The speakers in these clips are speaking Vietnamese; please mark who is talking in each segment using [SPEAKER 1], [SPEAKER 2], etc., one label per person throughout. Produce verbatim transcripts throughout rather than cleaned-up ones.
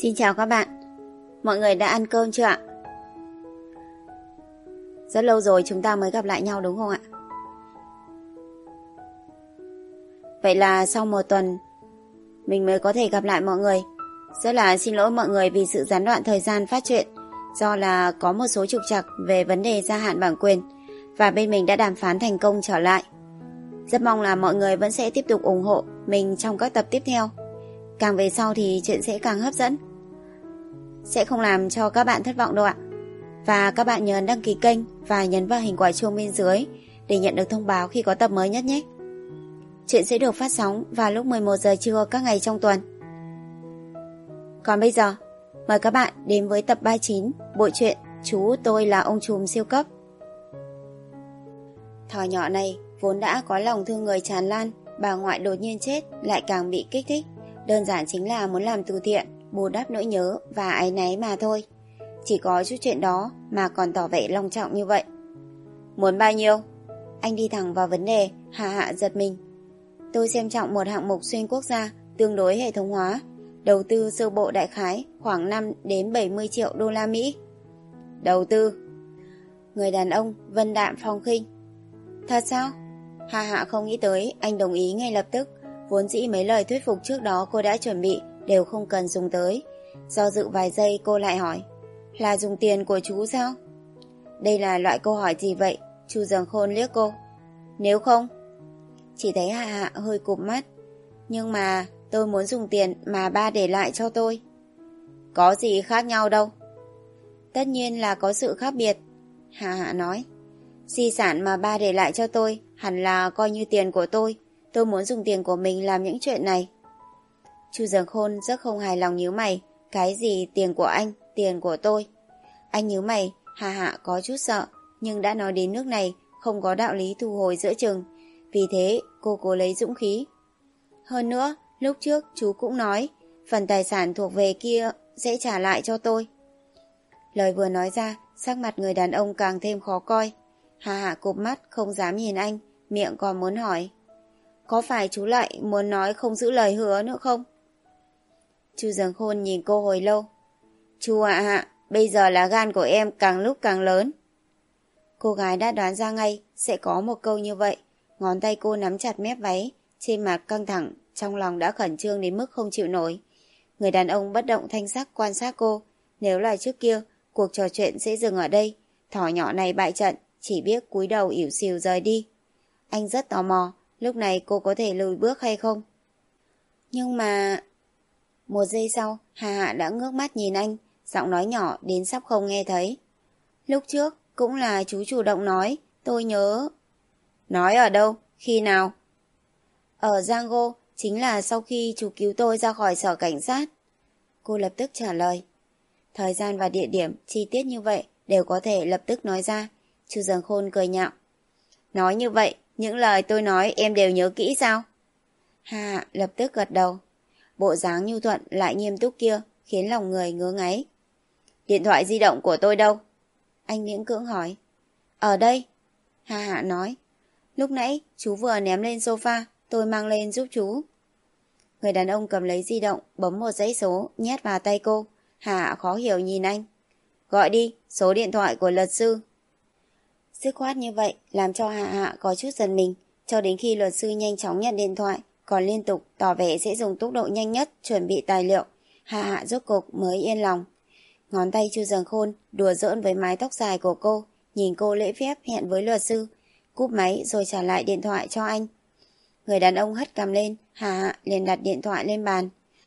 [SPEAKER 1] Xin chào các bạn. Mọi người đã ăn cơm chưa ạ? Rất lâu rồi chúng ta mới gặp lại nhau đúng không ạ? Vậy là sau một tuần mình mới có thể gặp lại mọi người. Rất là xin lỗi mọi người vì sự gián đoạn thời gian phát truyện, do là có một số trục trặc về vấn đề gia hạn bản quyền và bên mình đã đàm phán thành công trở lại. Rất mong là mọi người vẫn sẽ tiếp tục ủng hộ mình trong các tập tiếp theo. Càng về sau thì chuyện sẽ càng hấp dẫn, sẽ không làm cho các bạn thất vọng đâu ạ. Và các bạn nhớ đăng ký kênh và nhấn vào hình quả chuông bên dưới để nhận được thông báo khi có tập mới nhất nhé. Chuyện sẽ được phát sóng vào lúc mười một giờ trưa các ngày trong tuần. Còn bây giờ, mời các bạn đến với tập ba mươi chín bộ truyện Chú Tôi Là Ông Trùm Siêu Cấp. Thỏ nhỏ này vốn đã có lòng thương người tràn lan, bà ngoại đột nhiên chết lại càng bị kích thích. Đơn giản chính là muốn làm từ thiện, bù đắp nỗi nhớ và áy náy mà thôi. Chỉ có chút chuyện đó mà còn tỏ vẻ long trọng như vậy. Muốn bao nhiêu? Anh đi thẳng vào vấn đề. Hà Hạ giật mình. Tôi xem trọng một hạng mục xuyên quốc gia tương đối hệ thống hóa, đầu tư sơ bộ đại khái khoảng năm đến bảy mươi triệu đô la Mỹ. Đầu tư? Người đàn ông vân đạm phong khinh. Thật sao? Hà Hạ không nghĩ tới anh đồng ý ngay lập tức. Vốn dĩ mấy lời thuyết phục trước đó cô đã chuẩn bị đều không cần dùng tới. Do dự vài giây cô lại hỏi, là dùng tiền của chú sao? Đây là loại câu hỏi gì vậy? Chu Dường Khôn liếc cô. Nếu không? Chỉ thấy Hạ Hạ hơi cụp mắt. Nhưng mà tôi muốn dùng tiền mà ba để lại cho tôi. Có gì khác nhau đâu. Tất nhiên là có sự khác biệt, Hạ Hạ nói. Di sản mà ba để lại cho tôi hẳn là coi như tiền của tôi. Tôi muốn dùng tiền của mình làm những chuyện này. Chu Dường Khôn rất không hài lòng nhíu mày. Cái gì tiền của anh, tiền của tôi? Anh nhíu mày. Hà Hạ có chút sợ, nhưng đã nói đến nước này không có đạo lý thu hồi giữa chừng. Vì thế cô cố lấy dũng khí. Hơn nữa, lúc trước chú cũng nói phần tài sản thuộc về kia sẽ trả lại cho tôi. Lời vừa nói ra, sắc mặt người đàn ông càng thêm khó coi. Hà Hạ cụp mắt không dám nhìn anh, miệng còn muốn hỏi, có phải chú lại muốn nói không giữ lời hứa nữa không? Chu Dường Khôn nhìn cô hồi lâu. Chu Hạ Hạ, bây giờ là gan của em càng lúc càng lớn. Cô gái đã đoán ra ngay sẽ có một câu như vậy. Ngón tay cô nắm chặt mép váy, trên mặt căng thẳng, trong lòng đã khẩn trương đến mức không chịu nổi. Người đàn ông bất động thanh sắc quan sát cô. Nếu là trước kia, cuộc trò chuyện sẽ dừng ở đây. Thỏ nhỏ này bại trận, chỉ biết cúi đầu ỉu xìu rời đi. Anh rất tò mò, lúc này cô có thể lùi bước hay không? Nhưng mà... Một giây sau, Hà Hạ đã ngước mắt nhìn anh, giọng nói nhỏ đến sắp không nghe thấy. Lúc trước, cũng là chú chủ động nói, tôi nhớ... Nói ở đâu? Khi nào? Ở Django, chính là sau khi chú cứu tôi ra khỏi sở cảnh sát. Cô lập tức trả lời. Thời gian và địa điểm chi tiết như vậy đều có thể lập tức nói ra. Chu Dường Khôn cười nhạo. Nói như vậy, những lời tôi nói em đều nhớ kỹ sao? Hà Hạ lập tức gật đầu. Bộ dáng nhu thuận lại nghiêm túc kia khiến lòng người ngứa ngáy. Điện thoại di động của tôi đâu? Anh miễn cưỡng hỏi. Ở đây, Hà Hạ nói. Lúc nãy chú vừa ném lên sofa, tôi mang lên giúp chú. Người đàn ông cầm lấy di động, bấm một dãy số, nhét vào tay cô. Hà Hạ khó hiểu nhìn anh. Gọi đi, số điện thoại của luật sư. Dứt khoát như vậy làm cho Hà Hạ có chút giận mình, cho đến khi luật sư nhanh chóng nhận điện thoại, còn liên tục tỏ vẻ sẽ dùng tốc độ nhanh nhất chuẩn bị tài liệu. Hà Hạ rốt cục mới yên lòng. Ngón tay Chu Dường Khôn đùa giỡn với mái tóc dài của cô, nhìn cô lễ phép hẹn với luật sư, cúp máy rồi trả lại điện thoại cho anh. Người đàn ông hất cằm lên, Hà Hạ liền đặt điện thoại lên bàn.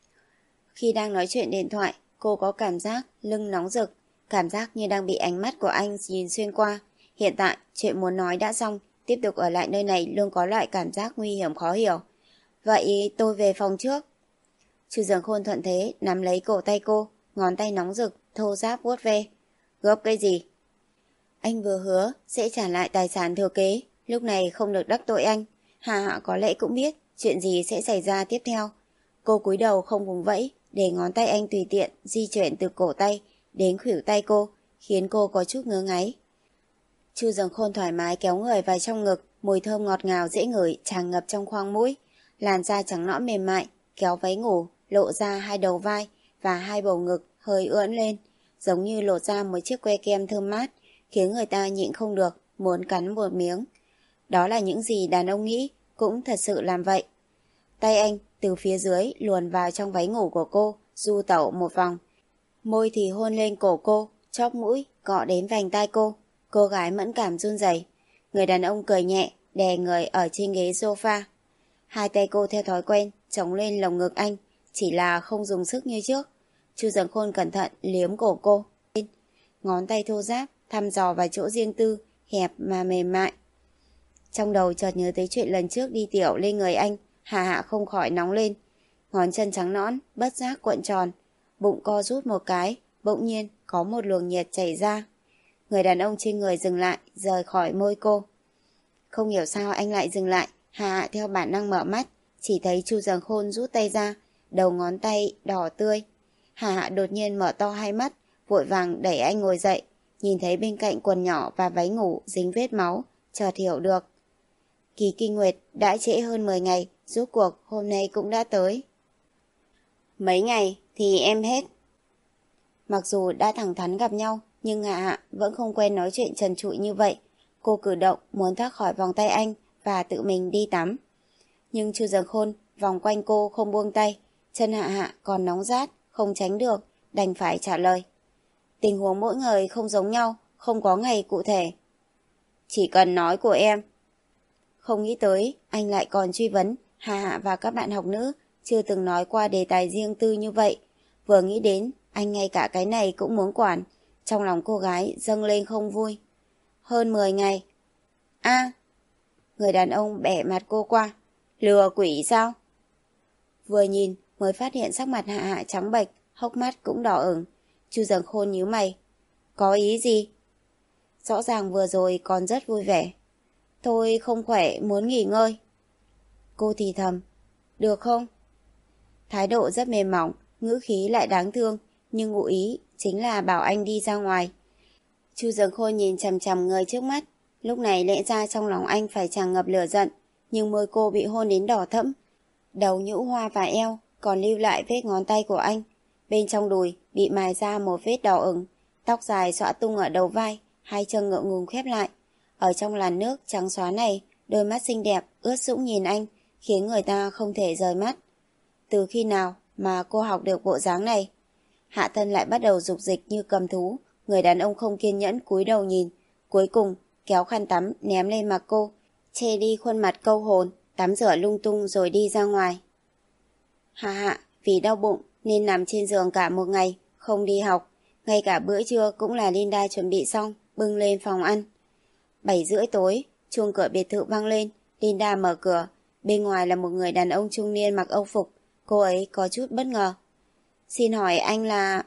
[SPEAKER 1] Khi đang nói chuyện điện thoại, cô có cảm giác lưng nóng rực, cảm giác như đang bị ánh mắt của anh nhìn xuyên qua. Hiện tại, chuyện muốn nói đã xong, tiếp tục ở lại nơi này luôn có loại cảm giác nguy hiểm khó hiểu. Vậy tôi về phòng trước. Chu Dường Khôn thuận thế nắm lấy cổ tay cô, ngón tay nóng rực, thô ráp vuốt ve. Gấp cái gì? Anh vừa hứa sẽ trả lại tài sản thừa kế, lúc này không được đắc tội anh. Hà Hạ có lẽ cũng biết chuyện gì sẽ xảy ra tiếp theo. Cô cúi đầu không vùng vẫy, để ngón tay anh tùy tiện di chuyển từ cổ tay đến khuỷu tay cô, khiến cô có chút ngứa ngáy. Chu Dường Khôn thoải mái kéo người vào trong ngực, mùi thơm ngọt ngào dễ ngửi tràn ngập trong khoang mũi. Làn da trắng nõn mềm mại, kéo váy ngủ, lộ ra hai đầu vai và hai bầu ngực hơi ưỡn lên, giống như lột ra một chiếc que kem thơm mát, khiến người ta nhịn không được, muốn cắn một miếng. Đó là những gì đàn ông nghĩ, cũng thật sự làm vậy. Tay anh từ phía dưới luồn vào trong váy ngủ của cô, du tẩu một vòng. Môi thì hôn lên cổ cô, chóp mũi, cọ đến vành tai cô. Cô gái mẫn cảm run rẩy. Người đàn ông cười nhẹ, đè người ở trên ghế sofa. Hai tay cô theo thói quen, chống lên lồng ngực anh, chỉ là không dùng sức như trước. Chu Dần Khôn cẩn thận liếm cổ cô. Ngón tay thô ráp, thăm dò vào chỗ riêng tư, hẹp mà mềm mại. Trong đầu chợt nhớ tới chuyện lần trước đi tiểu lên người anh, Hạ Hạ không khỏi nóng lên. Ngón chân trắng nõn, bất giác cuộn tròn. Bụng co rút một cái, bỗng nhiên có một luồng nhiệt chảy ra. Người đàn ông trên người dừng lại, rời khỏi môi cô. Không hiểu sao anh lại dừng lại, Hạ Hạ theo bản năng mở mắt, chỉ thấy Chu Dần Khôn rút tay ra, đầu ngón tay đỏ tươi. Hạ Hạ đột nhiên mở to hai mắt, vội vàng đẩy anh ngồi dậy, nhìn thấy bên cạnh quần nhỏ và váy ngủ dính vết máu, chợt hiểu được. Kỳ kinh nguyệt đã trễ hơn mười ngày, rốt cuộc hôm nay cũng đã tới. Mấy ngày thì em hết. Mặc dù đã thẳng thắn gặp nhau, nhưng Hạ Hạ vẫn không quen nói chuyện trần trụi như vậy. Cô cử động muốn thoát khỏi vòng tay anh và tự mình đi tắm. Nhưng Chu Dần Khôn vòng quanh cô không buông tay, chân Hạ Hạ còn nóng rát, không tránh được, đành phải trả lời. Tình huống mỗi người không giống nhau, không có ngày cụ thể. Chỉ cần nói của em. Không nghĩ tới, anh lại còn truy vấn, Hạ Hạ và các bạn học nữ chưa từng nói qua đề tài riêng tư như vậy. Vừa nghĩ đến, anh ngay cả cái này cũng muốn quản. Trong lòng cô gái dâng lên không vui. Hơn mười ngày. A, người đàn ông bẻ mặt cô qua. Lừa quỷ sao? Vừa nhìn mới phát hiện sắc mặt Hạ Hạ trắng bệch, hốc mắt cũng đỏ ửng. Chu Dần Khôn nhíu mày. Có ý gì? Rõ ràng vừa rồi còn rất vui vẻ. Tôi không khỏe, muốn nghỉ ngơi. Cô thì thầm. Được không? Thái độ rất mềm mỏng, ngữ khí lại đáng thương, nhưng ngụ ý chính là bảo anh đi ra ngoài. Chu Dần Khôn nhìn chằm chằm người trước mắt. Lúc này lẽ ra trong lòng anh phải tràn ngập lửa giận, nhưng môi cô bị hôn đến đỏ thẫm. Đầu nhũ hoa và eo còn lưu lại vết ngón tay của anh. Bên trong đùi bị mài ra một vết đỏ ửng, tóc dài xõa tung ở đầu vai, hai chân ngượng ngùng khép lại. Ở trong làn nước trắng xóa này, đôi mắt xinh đẹp ướt sũng nhìn anh, khiến người ta không thể rời mắt. Từ khi nào mà cô học được bộ dáng này? Hạ thân lại bắt đầu dục dịch như cầm thú. Người đàn ông không kiên nhẫn cúi đầu nhìn, cuối cùng kéo khăn tắm ném lên mặt cô, che đi khuôn mặt câu hồn, tắm rửa lung tung rồi đi ra ngoài. Hạ Hạ vì đau bụng nên nằm trên giường cả một ngày, không đi học. Ngay cả bữa trưa cũng là Linda chuẩn bị xong, bưng lên phòng ăn. Bảy rưỡi tối, chuông cửa biệt thự vang lên. Linda mở cửa. Bên ngoài là một người đàn ông trung niên mặc âu phục. Cô ấy có chút bất ngờ. Xin hỏi anh là...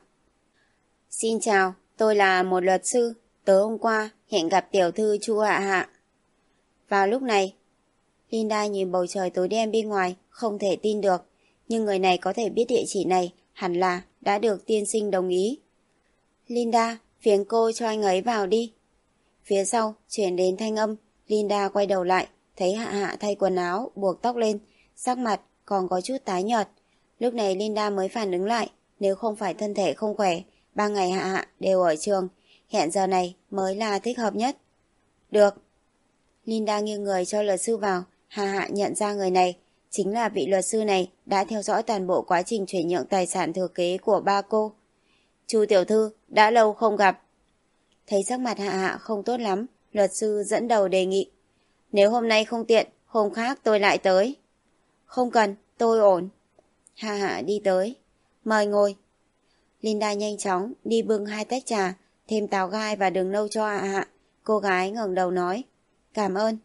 [SPEAKER 1] Xin chào, tôi là một luật sư. Tối hôm qua hẹn gặp tiểu thư Chu Hạ Hạ. Vào lúc này, Linda nhìn bầu trời tối đen bên ngoài, không thể tin được. Nhưng người này có thể biết địa chỉ này, hẳn là đã được tiên sinh đồng ý. Linda, phiền cô cho anh ấy vào đi. Phía sau chuyển đến thanh âm. Linda quay đầu lại, thấy Hạ Hạ thay quần áo, buộc tóc lên, sắc mặt còn có chút tái nhợt. Lúc này Linda mới phản ứng lại, nếu không phải thân thể không khỏe, ba ngày Hạ Hạ đều ở trường, hẹn giờ này mới là thích hợp nhất. Được. Linda nghiêng người cho luật sư vào. Hạ Hạ nhận ra người này chính là vị luật sư này đã theo dõi toàn bộ quá trình chuyển nhượng tài sản thừa kế của ba cô. Chu tiểu thư, đã lâu không gặp. Thấy sắc mặt Hạ Hạ không tốt lắm, luật sư dẫn đầu đề nghị. Nếu hôm nay không tiện, hôm khác tôi lại tới. Không cần, tôi ổn. Hạ Hạ đi tới. Mời ngồi. Linda nhanh chóng đi bưng hai tách trà, thêm táo gai và đường nâu cho Hạ Hạ. Cô gái ngẩng đầu nói. Cảm ơn.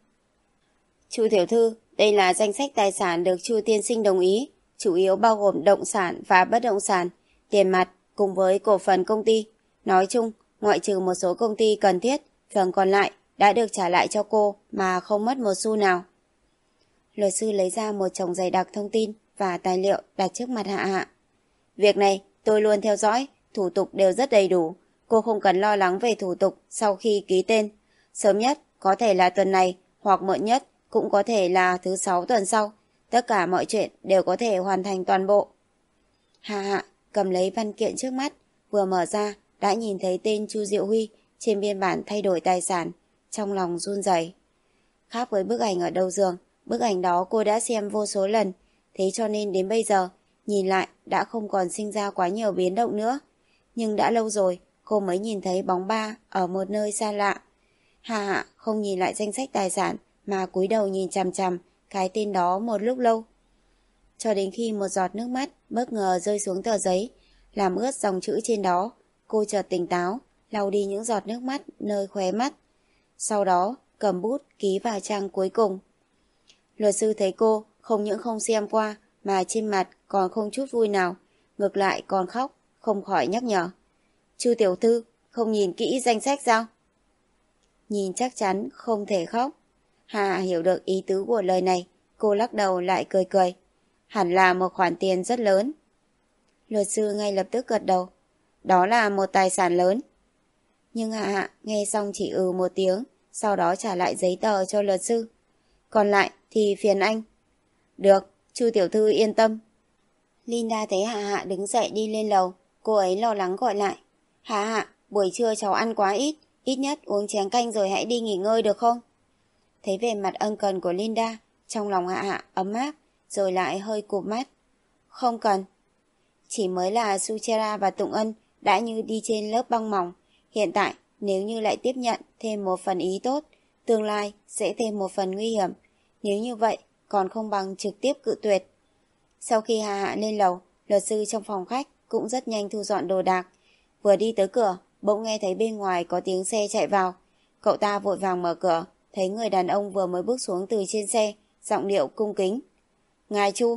[SPEAKER 1] Chu tiểu thư, đây là danh sách tài sản được Chu tiên sinh đồng ý, chủ yếu bao gồm động sản và bất động sản, tiền mặt cùng với cổ phần công ty. Nói chung, ngoại trừ một số công ty cần thiết, phần còn lại đã được trả lại cho cô mà không mất một xu nào. Luật sư lấy ra một chồng dày đặc thông tin và tài liệu đặt trước mặt Hạ Hạ. Việc này tôi luôn theo dõi, thủ tục đều rất đầy đủ. Cô không cần lo lắng về thủ tục sau khi ký tên. Sớm nhất có thể là tuần này, hoặc muộn nhất cũng có thể là thứ sáu tuần sau. Tất cả mọi chuyện đều có thể hoàn thành toàn bộ. Hạ Hạ cầm lấy văn kiện trước mắt, vừa mở ra đã nhìn thấy tên Chu Diệu Huy trên biên bản thay đổi tài sản, trong lòng run rẩy. Khác với bức ảnh ở đầu giường, bức ảnh đó cô đã xem vô số lần, thế cho nên đến bây giờ, nhìn lại đã không còn sinh ra quá nhiều biến động nữa. Nhưng đã lâu rồi, cô mới nhìn thấy bóng ba ở một nơi xa lạ. Hạ Hạ không nhìn lại danh sách tài sản mà cúi đầu nhìn chằm chằm cái tên đó một lúc lâu. Cho đến khi một giọt nước mắt bất ngờ rơi xuống tờ giấy, làm ướt dòng chữ trên đó, cô chợt tỉnh táo, lau đi những giọt nước mắt nơi khóe mắt. Sau đó, cầm bút ký vào trang cuối cùng. Luật sư thấy cô không những không xem qua mà trên mặt còn không chút vui nào, ngược lại còn khóc, không khỏi nhắc nhở. Chu tiểu thư, không nhìn kỹ danh sách sao? Nhìn chắc chắn không thể khóc. Hà hiểu được ý tứ của lời này, cô lắc đầu lại cười cười. Hẳn là một khoản tiền rất lớn. Luật sư ngay lập tức gật đầu. Đó là một tài sản lớn. Nhưng Hạ Hạ nghe xong chỉ ừ một tiếng, sau đó trả lại giấy tờ cho luật sư. Còn lại thì phiền anh. Được, Chu tiểu thư yên tâm. Linda thấy Hạ Hạ đứng dậy đi lên lầu, cô ấy lo lắng gọi lại. Hạ Hạ, buổi trưa cháu ăn quá ít, ít nhất uống chén canh rồi hãy đi nghỉ ngơi được không? Thấy vẻ mặt ân cần của Linda, trong lòng Hạ Hạ ấm áp, rồi lại hơi cụp mắt. Không cần. Chỉ mới là Suchera và Tụng Ân đã như đi trên lớp băng mỏng. Hiện tại, nếu như lại tiếp nhận thêm một phần ý tốt, tương lai sẽ thêm một phần nguy hiểm. Nếu như vậy, còn không bằng trực tiếp cự tuyệt. Sau khi Hạ Hạ lên lầu, luật sư trong phòng khách cũng rất nhanh thu dọn đồ đạc. Vừa đi tới cửa, bỗng nghe thấy bên ngoài có tiếng xe chạy vào. Cậu ta vội vàng mở cửa, thấy người đàn ông vừa mới bước xuống từ trên xe, giọng điệu cung kính. Ngài Chu.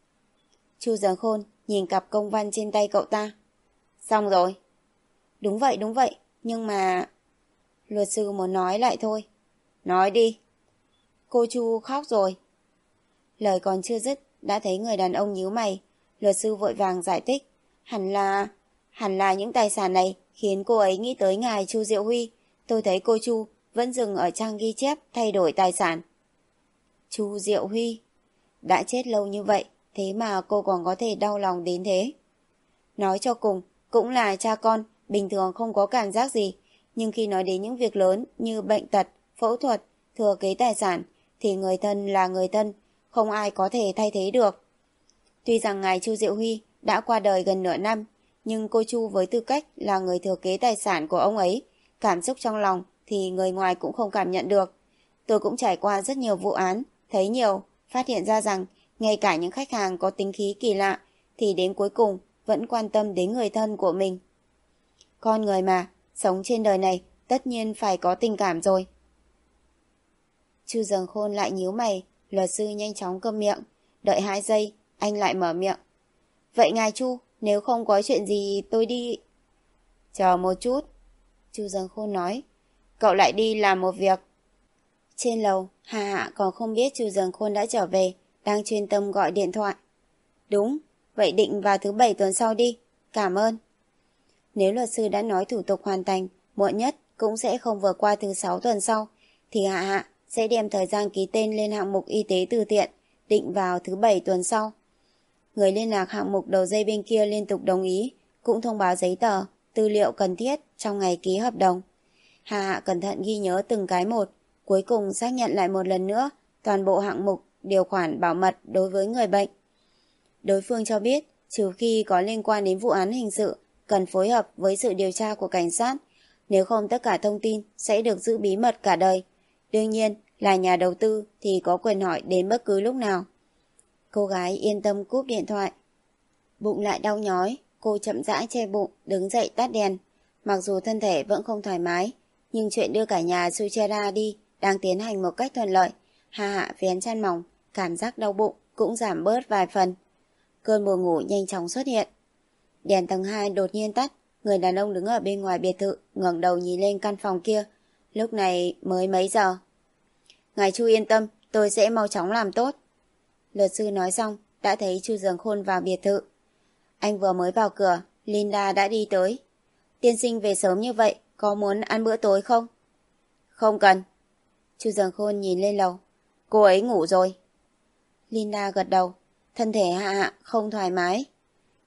[SPEAKER 1] Chu Giường Khôn nhìn cặp công văn trên tay cậu ta. Xong rồi. Đúng vậy, đúng vậy, nhưng mà... Luật sư muốn nói lại thôi. Nói đi. Cô Chu khóc rồi. Lời còn chưa dứt, đã thấy người đàn ông nhíu mày. Luật sư vội vàng giải thích. Hẳn là... Hẳn là những tài sản này khiến cô ấy nghĩ tới ngài Chu Diệu Huy. Tôi thấy cô Chu vẫn dừng ở trang ghi chép thay đổi tài sản. Chu Diệu Huy đã chết lâu như vậy, thế mà cô còn có thể đau lòng đến thế. Nói cho cùng, cũng là cha con, bình thường không có cảm giác gì. Nhưng khi nói đến những việc lớn như bệnh tật, phẫu thuật, thừa kế tài sản, thì người thân là người thân, không ai có thể thay thế được. Tuy rằng ngài Chu Diệu Huy đã qua đời gần nửa năm, nhưng cô Chu với tư cách là người thừa kế tài sản của ông ấy, cảm xúc trong lòng thì người ngoài cũng không cảm nhận được. Tôi cũng trải qua rất nhiều vụ án, thấy nhiều, phát hiện ra rằng ngay cả những khách hàng có tính khí kỳ lạ thì đến cuối cùng vẫn quan tâm đến người thân của mình. Con người mà, sống trên đời này tất nhiên phải có tình cảm rồi. Chu Giường Khôn lại nhíu mày, luật sư nhanh chóng câm miệng. Đợi hai giây, anh lại mở miệng. Vậy ngài Chu, nếu không có chuyện gì tôi đi... Chờ một chút. Chu Giường Khôn nói. Cậu lại đi làm một việc. Trên lầu, Hà Hạ còn không biết Chu Giường Khôn đã trở về, đang chuyên tâm gọi điện thoại. Đúng, vậy định vào thứ bảy tuần sau đi. Cảm ơn. Nếu luật sư đã nói thủ tục hoàn thành, muộn nhất cũng sẽ không vượt qua thứ sáu tuần sau, thì Hạ Hạ sẽ đem thời gian ký tên lên hạng mục y tế từ thiện, định vào thứ bảy tuần sau. Người liên lạc hạng mục đầu dây bên kia liên tục đồng ý, cũng thông báo giấy tờ, tư liệu cần thiết trong ngày ký hợp đồng. Hạ Hạ cẩn thận ghi nhớ từng cái một, cuối cùng xác nhận lại một lần nữa toàn bộ hạng mục, điều khoản bảo mật đối với người bệnh. Đối phương cho biết, trừ khi có liên quan đến vụ án hình sự, cần phối hợp với sự điều tra của cảnh sát, nếu không tất cả thông tin sẽ được giữ bí mật cả đời. Đương nhiên, là nhà đầu tư thì có quyền hỏi đến bất cứ lúc nào. Cô gái yên tâm cúp điện thoại. Bụng lại đau nhói, cô chậm rãi che bụng, đứng dậy tắt đèn. Mặc dù thân thể vẫn không thoải mái, nhưng chuyện đưa cả nhà Suchera đi đang tiến hành một cách thuận lợi. Hạ Hạ vén chăn mỏng, cảm giác đau bụng cũng giảm bớt vài phần. Cơn buồn ngủ nhanh chóng xuất hiện. Đèn tầng hai đột nhiên tắt, người đàn ông đứng ở bên ngoài biệt thự ngẩng đầu nhìn lên căn phòng kia. Lúc này mới mấy giờ? Ngài Chu yên tâm, tôi sẽ mau chóng làm tốt. Luật sư nói xong, đã thấy Chu Giường Khôn vào biệt thự. Anh vừa mới vào cửa, Linda đã đi tới. Tiên sinh về sớm như vậy, có muốn ăn bữa tối không? Không cần. Chu Giường Khôn nhìn lên lầu. Cô ấy ngủ rồi. Linda gật đầu. Thân thể Hạ Hạ không thoải mái.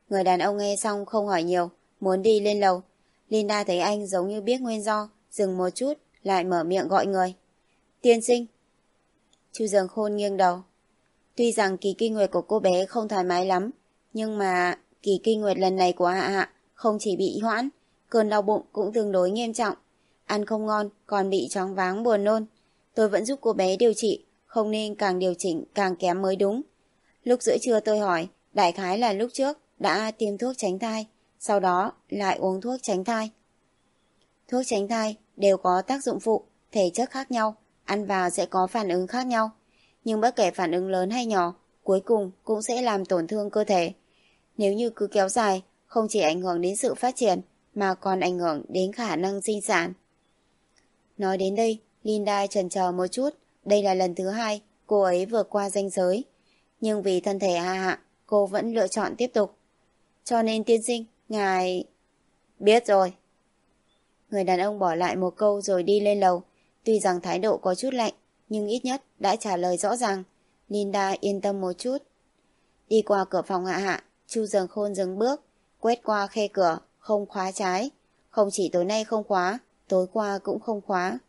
[SPEAKER 1] Người đàn ông nghe xong không hỏi nhiều, muốn đi lên lầu. Linda thấy anh giống như biết nguyên do, dừng một chút, lại mở miệng gọi người. Tiên sinh. Chu Dường Khôn nghiêng đầu. Tuy rằng kỳ kinh nguyệt của cô bé không thoải mái lắm, nhưng mà kỳ kinh nguyệt lần này của Hạ Hạ không chỉ bị hoãn, cơn đau bụng cũng tương đối nghiêm trọng. Ăn không ngon, còn bị choáng váng buồn nôn. Tôi vẫn giúp cô bé điều trị, không nên càng điều chỉnh càng kém mới đúng. Lúc giữa trưa tôi hỏi, đại khái là lúc trước đã tiêm thuốc tránh thai, sau đó lại uống thuốc tránh thai. Thuốc tránh thai đều có tác dụng phụ, thể chất khác nhau, ăn vào sẽ có phản ứng khác nhau. Nhưng bất kể phản ứng lớn hay nhỏ, cuối cùng cũng sẽ làm tổn thương cơ thể. Nếu như cứ kéo dài, không chỉ ảnh hưởng đến sự phát triển, mà còn ảnh hưởng đến khả năng sinh sản. Nói đến đây, Linda chần chờ một chút, đây là lần thứ hai cô ấy vượt qua ranh giới. Nhưng vì thân thể Hạ Hạ, cô vẫn lựa chọn tiếp tục. Cho nên tiên sinh, ngài... Biết rồi. Người đàn ông bỏ lại một câu rồi đi lên lầu. Tuy rằng thái độ có chút lạnh, nhưng ít nhất đã trả lời rõ ràng. Linda yên tâm một chút. Đi qua cửa phòng Hạ Hạ, Chu Dường Khôn dừng bước, quét qua khe cửa, không khóa trái. Không chỉ tối nay không khóa, tối qua cũng không khóa.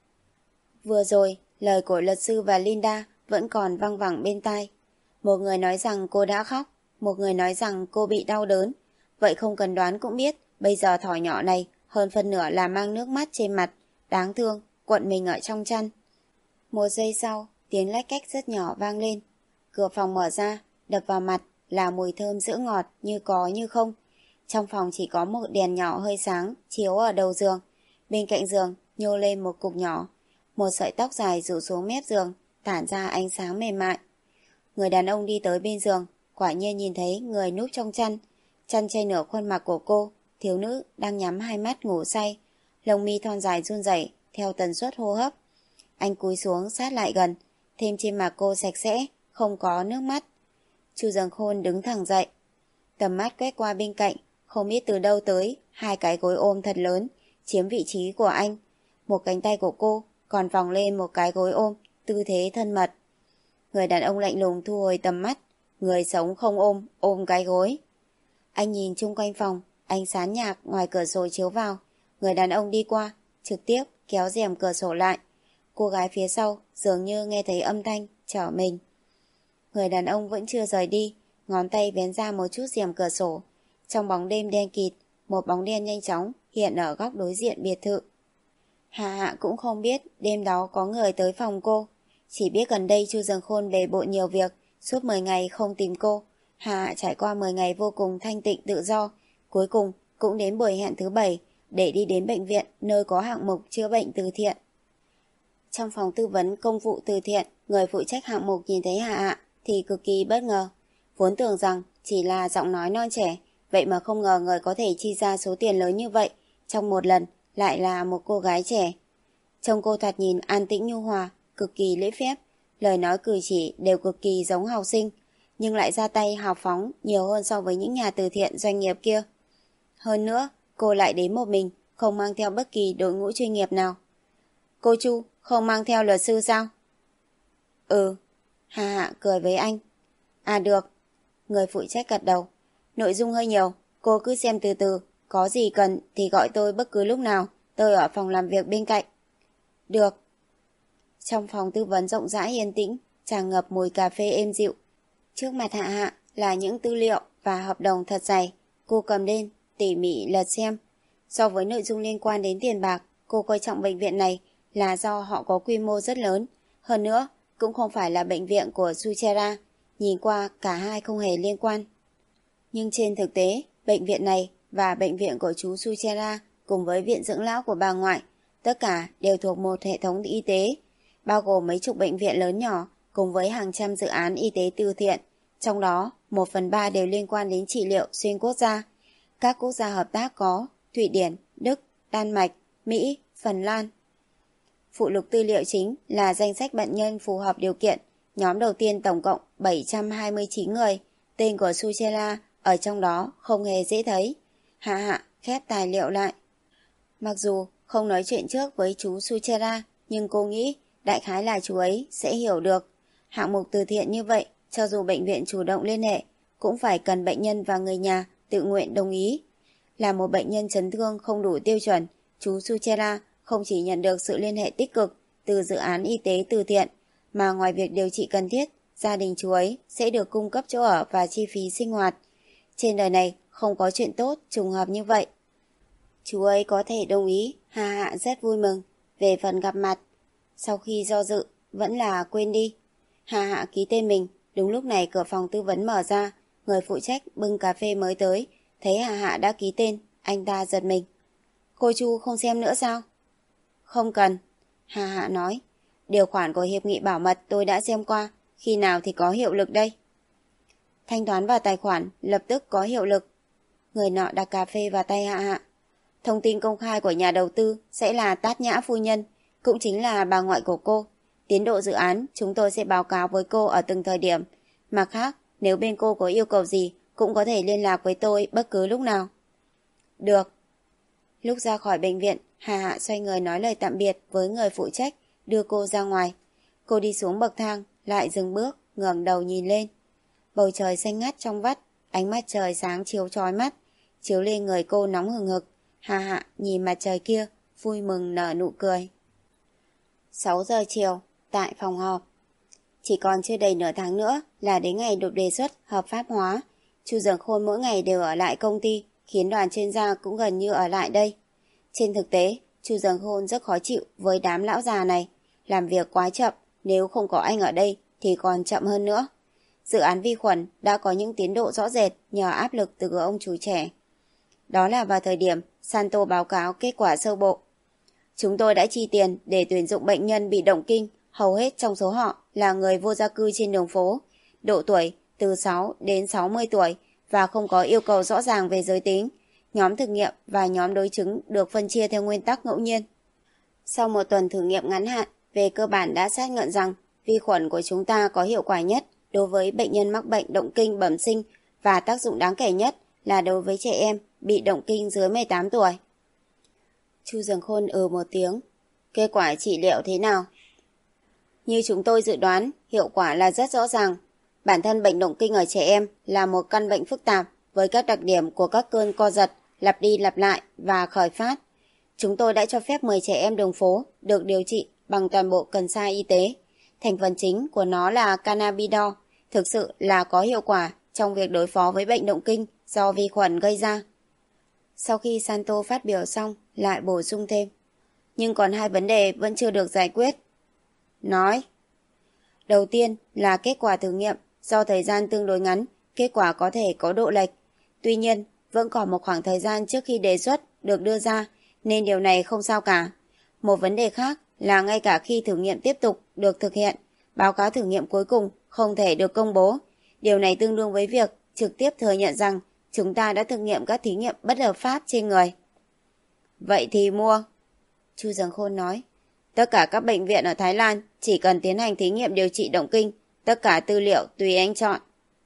[SPEAKER 1] Vừa rồi, lời của luật sư và Linda vẫn còn văng vẳng bên tai. Một người nói rằng cô đã khóc, một người nói rằng cô bị đau đớn. Vậy không cần đoán cũng biết, bây giờ thỏi nhỏ này hơn phân nửa là mang nước mắt trên mặt, đáng thương, cuộn mình ở trong chăn. Một giây sau, tiếng lách cách rất nhỏ vang lên. Cửa phòng mở ra, đập vào mặt là mùi thơm sữa ngọt như có như không. Trong phòng chỉ có một đèn nhỏ hơi sáng chiếu ở đầu giường. Bên cạnh giường nhô lên một cục nhỏ. Một sợi tóc dài rủ xuống mép giường, tản ra ánh sáng mềm mại. Người đàn ông đi tới bên giường, quả nhiên nhìn thấy người núp trong chăn. Chăn che nửa khuôn mặt của cô, thiếu nữ đang nhắm hai mắt ngủ say. Lông mi thon dài run rẩy theo tần suất hô hấp. Anh cúi xuống sát lại gần, thêm trên mặt cô sạch sẽ, không có nước mắt. Chu Dường Khôn đứng thẳng dậy. Tầm mắt quét qua bên cạnh, không biết từ đâu tới, hai cái gối ôm thật lớn, chiếm vị trí của anh. Một cánh tay của cô còn vòng lên một cái gối ôm, tư thế thân mật. Người đàn ông lạnh lùng thu hồi tầm mắt, người sống không ôm, ôm cái gối. Anh nhìn chung quanh phòng, ánh sáng nhạt ngoài cửa sổ chiếu vào. Người đàn ông đi qua, trực tiếp kéo rèm cửa sổ lại. Cô gái phía sau dường như nghe thấy âm thanh, trở mình. Người đàn ông vẫn chưa rời đi, ngón tay vén ra một chút rèm cửa sổ. Trong bóng đêm đen kịt, một bóng đen nhanh chóng hiện ở góc đối diện biệt thự. Hạ Hạ cũng không biết đêm đó có người tới phòng cô. Chỉ biết gần đây Chu Dường Khôn bề bộn nhiều việc, suốt mười ngày không tìm cô. Hạ Hạ trải qua mười ngày vô cùng thanh tịnh tự do, cuối cùng cũng đến buổi hẹn thứ bảy để đi đến bệnh viện nơi có hạng mục chữa bệnh từ thiện. Trong phòng tư vấn công vụ từ thiện, người phụ trách hạng mục nhìn thấy Hạ Hạ thì cực kỳ bất ngờ. Vốn tưởng rằng chỉ là giọng nói non trẻ, vậy mà không ngờ người có thể chi ra số tiền lớn như vậy trong một lần lại là một cô gái trẻ. Trông cô thoạt nhìn an tĩnh nhu hòa, cực kỳ lễ phép, lời nói cử chỉ đều cực kỳ giống học sinh, nhưng lại ra tay hào phóng nhiều hơn so với những nhà từ thiện doanh nghiệp kia. Hơn nữa, cô lại đến một mình, không mang theo bất kỳ đội ngũ chuyên nghiệp nào. Cô Chu, không mang theo luật sư sao? Ừ. Hạ Hạ cười với anh. À được. Người phụ trách gật đầu. Nội dung hơi nhiều, cô cứ xem từ từ, có gì cần thì gọi tôi bất cứ lúc nào, tôi ở phòng làm việc bên cạnh. Được. Trong phòng tư vấn rộng rãi yên tĩnh, tràn ngập mùi cà phê êm dịu. Trước mặt Hạ Hạ là những tư liệu và hợp đồng thật dày. Cô cầm lên, tỉ mỉ lật xem. So với nội dung liên quan đến tiền bạc, cô coi trọng bệnh viện này là do họ có quy mô rất lớn. Hơn nữa, cũng không phải là bệnh viện của Suchera. Nhìn qua cả hai không hề liên quan. Nhưng trên thực tế, bệnh viện này và bệnh viện của chú Suchera cùng với viện dưỡng lão của bà ngoại, tất cả đều thuộc một hệ thống y tế, bao gồm mấy chục bệnh viện lớn nhỏ cùng với hàng trăm dự án y tế từ thiện. Trong đó, một phần ba đều liên quan đến trị liệu xuyên quốc gia. Các quốc gia hợp tác có Thụy Điển, Đức, Đan Mạch, Mỹ, Phần Lan. Phụ lục tư liệu chính là danh sách bệnh nhân phù hợp điều kiện. Nhóm đầu tiên tổng cộng bảy trăm hai mươi chín người. Tên của Suchela ở trong đó không hề dễ thấy. Hạ Hạ khép tài liệu lại. Mặc dù không nói chuyện trước với chú Suchela, nhưng cô nghĩ đại khái là chú ấy sẽ hiểu được. Hạng mục từ thiện như vậy, cho dù bệnh viện chủ động liên hệ, cũng phải cần bệnh nhân và người nhà tự nguyện đồng ý. Là một bệnh nhân chấn thương không đủ tiêu chuẩn, chú Suchera không chỉ nhận được sự liên hệ tích cực từ dự án y tế từ thiện, mà ngoài việc điều trị cần thiết, gia đình chú ấy sẽ được cung cấp chỗ ở và chi phí sinh hoạt. Trên đời này không có chuyện tốt trùng hợp như vậy. Chú ấy có thể đồng ý, Hà Hạ rất vui mừng. Về phần gặp mặt, sau khi do dự, vẫn là quên đi. Hà Hạ ký tên mình, đúng lúc này cửa phòng tư vấn mở ra, người phụ trách bưng cà phê mới tới, thấy Hà Hạ đã ký tên, anh ta giật mình. Cô Chu không xem nữa sao? Không cần, Hà Hạ nói. Điều khoản của hiệp nghị bảo mật tôi đã xem qua, khi nào thì có hiệu lực đây? Thanh toán vào tài khoản, lập tức có hiệu lực. Người nọ đặt cà phê vào tay Hạ Hạ. Thông tin công khai của nhà đầu tư sẽ là Tát Nhã phu nhân, cũng chính là bà ngoại của cô. Tiến độ dự án chúng tôi sẽ báo cáo với cô ở từng thời điểm. Mặt khác, nếu bên cô có yêu cầu gì, cũng có thể liên lạc với tôi bất cứ lúc nào. Được. Lúc ra khỏi bệnh viện, Hà Hạ xoay người nói lời tạm biệt với người phụ trách, đưa cô ra ngoài. Cô đi xuống bậc thang, lại dừng bước, ngẩng đầu nhìn lên. Bầu trời xanh ngắt trong vắt, ánh mặt trời sáng chiếu chói mắt, chiếu lên người cô nóng hừng hực. Hà Hạ nhìn mặt trời kia, vui mừng nở nụ cười. sáu giờ chiều, tại phòng họp. Chỉ còn chưa đầy nửa tháng nữa là đến ngày được đề xuất hợp pháp hóa. Chu Dường Khôn mỗi ngày đều ở lại công ty, khiến đoàn chuyên gia cũng gần như ở lại đây. Trên thực tế, Chu Dường Khôn rất khó chịu với đám lão già này. Làm việc quá chậm, nếu không có anh ở đây thì còn chậm hơn nữa. Dự án vi khuẩn đã có những tiến độ rõ rệt nhờ áp lực từ ông chủ trẻ. Đó là vào thời điểm Santo báo cáo kết quả sơ bộ. Chúng tôi đã chi tiền để tuyển dụng bệnh nhân bị động kinh, hầu hết trong số họ là người vô gia cư trên đường phố, độ tuổi từ sáu đến sáu mươi tuổi và không có yêu cầu rõ ràng về giới tính. Nhóm thực nghiệm và nhóm đối chứng được phân chia theo nguyên tắc ngẫu nhiên. Sau một tuần thử nghiệm ngắn hạn, về cơ bản đã xác nhận rằng vi khuẩn của chúng ta có hiệu quả nhất đối với bệnh nhân mắc bệnh động kinh bẩm sinh và tác dụng đáng kể nhất là đối với trẻ em bị động kinh dưới mười tám tuổi. Chu Dường Khôn ừ một tiếng. Kết quả trị liệu thế nào? Như chúng tôi dự đoán, hiệu quả là rất rõ ràng. Bản thân bệnh động kinh ở trẻ em là một căn bệnh phức tạp với các đặc điểm của các cơn co giật, lặp đi lặp lại và khởi phát. Chúng tôi đã cho phép mười trẻ em đường phố được điều trị bằng toàn bộ cần sa y tế. Thành phần chính của nó là cannabidiol, thực sự là có hiệu quả trong việc đối phó với bệnh động kinh do vi khuẩn gây ra. Sau khi Santo phát biểu xong, lại bổ sung thêm. Nhưng còn hai vấn đề vẫn chưa được giải quyết. Nói. Đầu tiên là kết quả thử nghiệm, do thời gian tương đối ngắn, kết quả có thể có độ lệch. Tuy nhiên, vẫn còn một khoảng thời gian trước khi đề xuất được đưa ra, nên điều này không sao cả. Một vấn đề khác là ngay cả khi thử nghiệm tiếp tục được thực hiện, báo cáo thử nghiệm cuối cùng không thể được công bố. Điều này tương đương với việc trực tiếp thừa nhận rằng chúng ta đã thực nghiệm các thí nghiệm bất hợp pháp trên người. Vậy thì mua. Chu Dường Khôn nói. Tất cả các bệnh viện ở Thái Lan chỉ cần tiến hành thí nghiệm điều trị động kinh, tất cả tư liệu tùy anh chọn.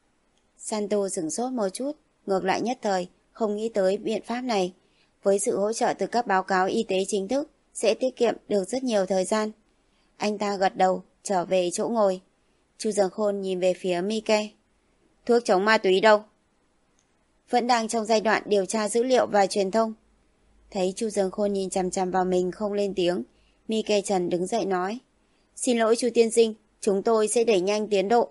[SPEAKER 1] Santo sửng sốt một chút, ngược lại nhất thời, không nghĩ tới biện pháp này. Với sự hỗ trợ từ các báo cáo y tế chính thức, sẽ tiết kiệm được rất nhiều thời gian. Anh ta gật đầu, trở về chỗ ngồi. Chu Dường Khôn nhìn về phía Mike. Thuốc chống ma túy đâu? Vẫn đang trong giai đoạn điều tra dữ liệu và truyền thông. Thấy Chu Dường Khôn nhìn chằm chằm vào mình không lên tiếng, Mike Trần đứng dậy nói. Xin lỗi Chu tiên sinh, chúng tôi sẽ đẩy nhanh tiến độ.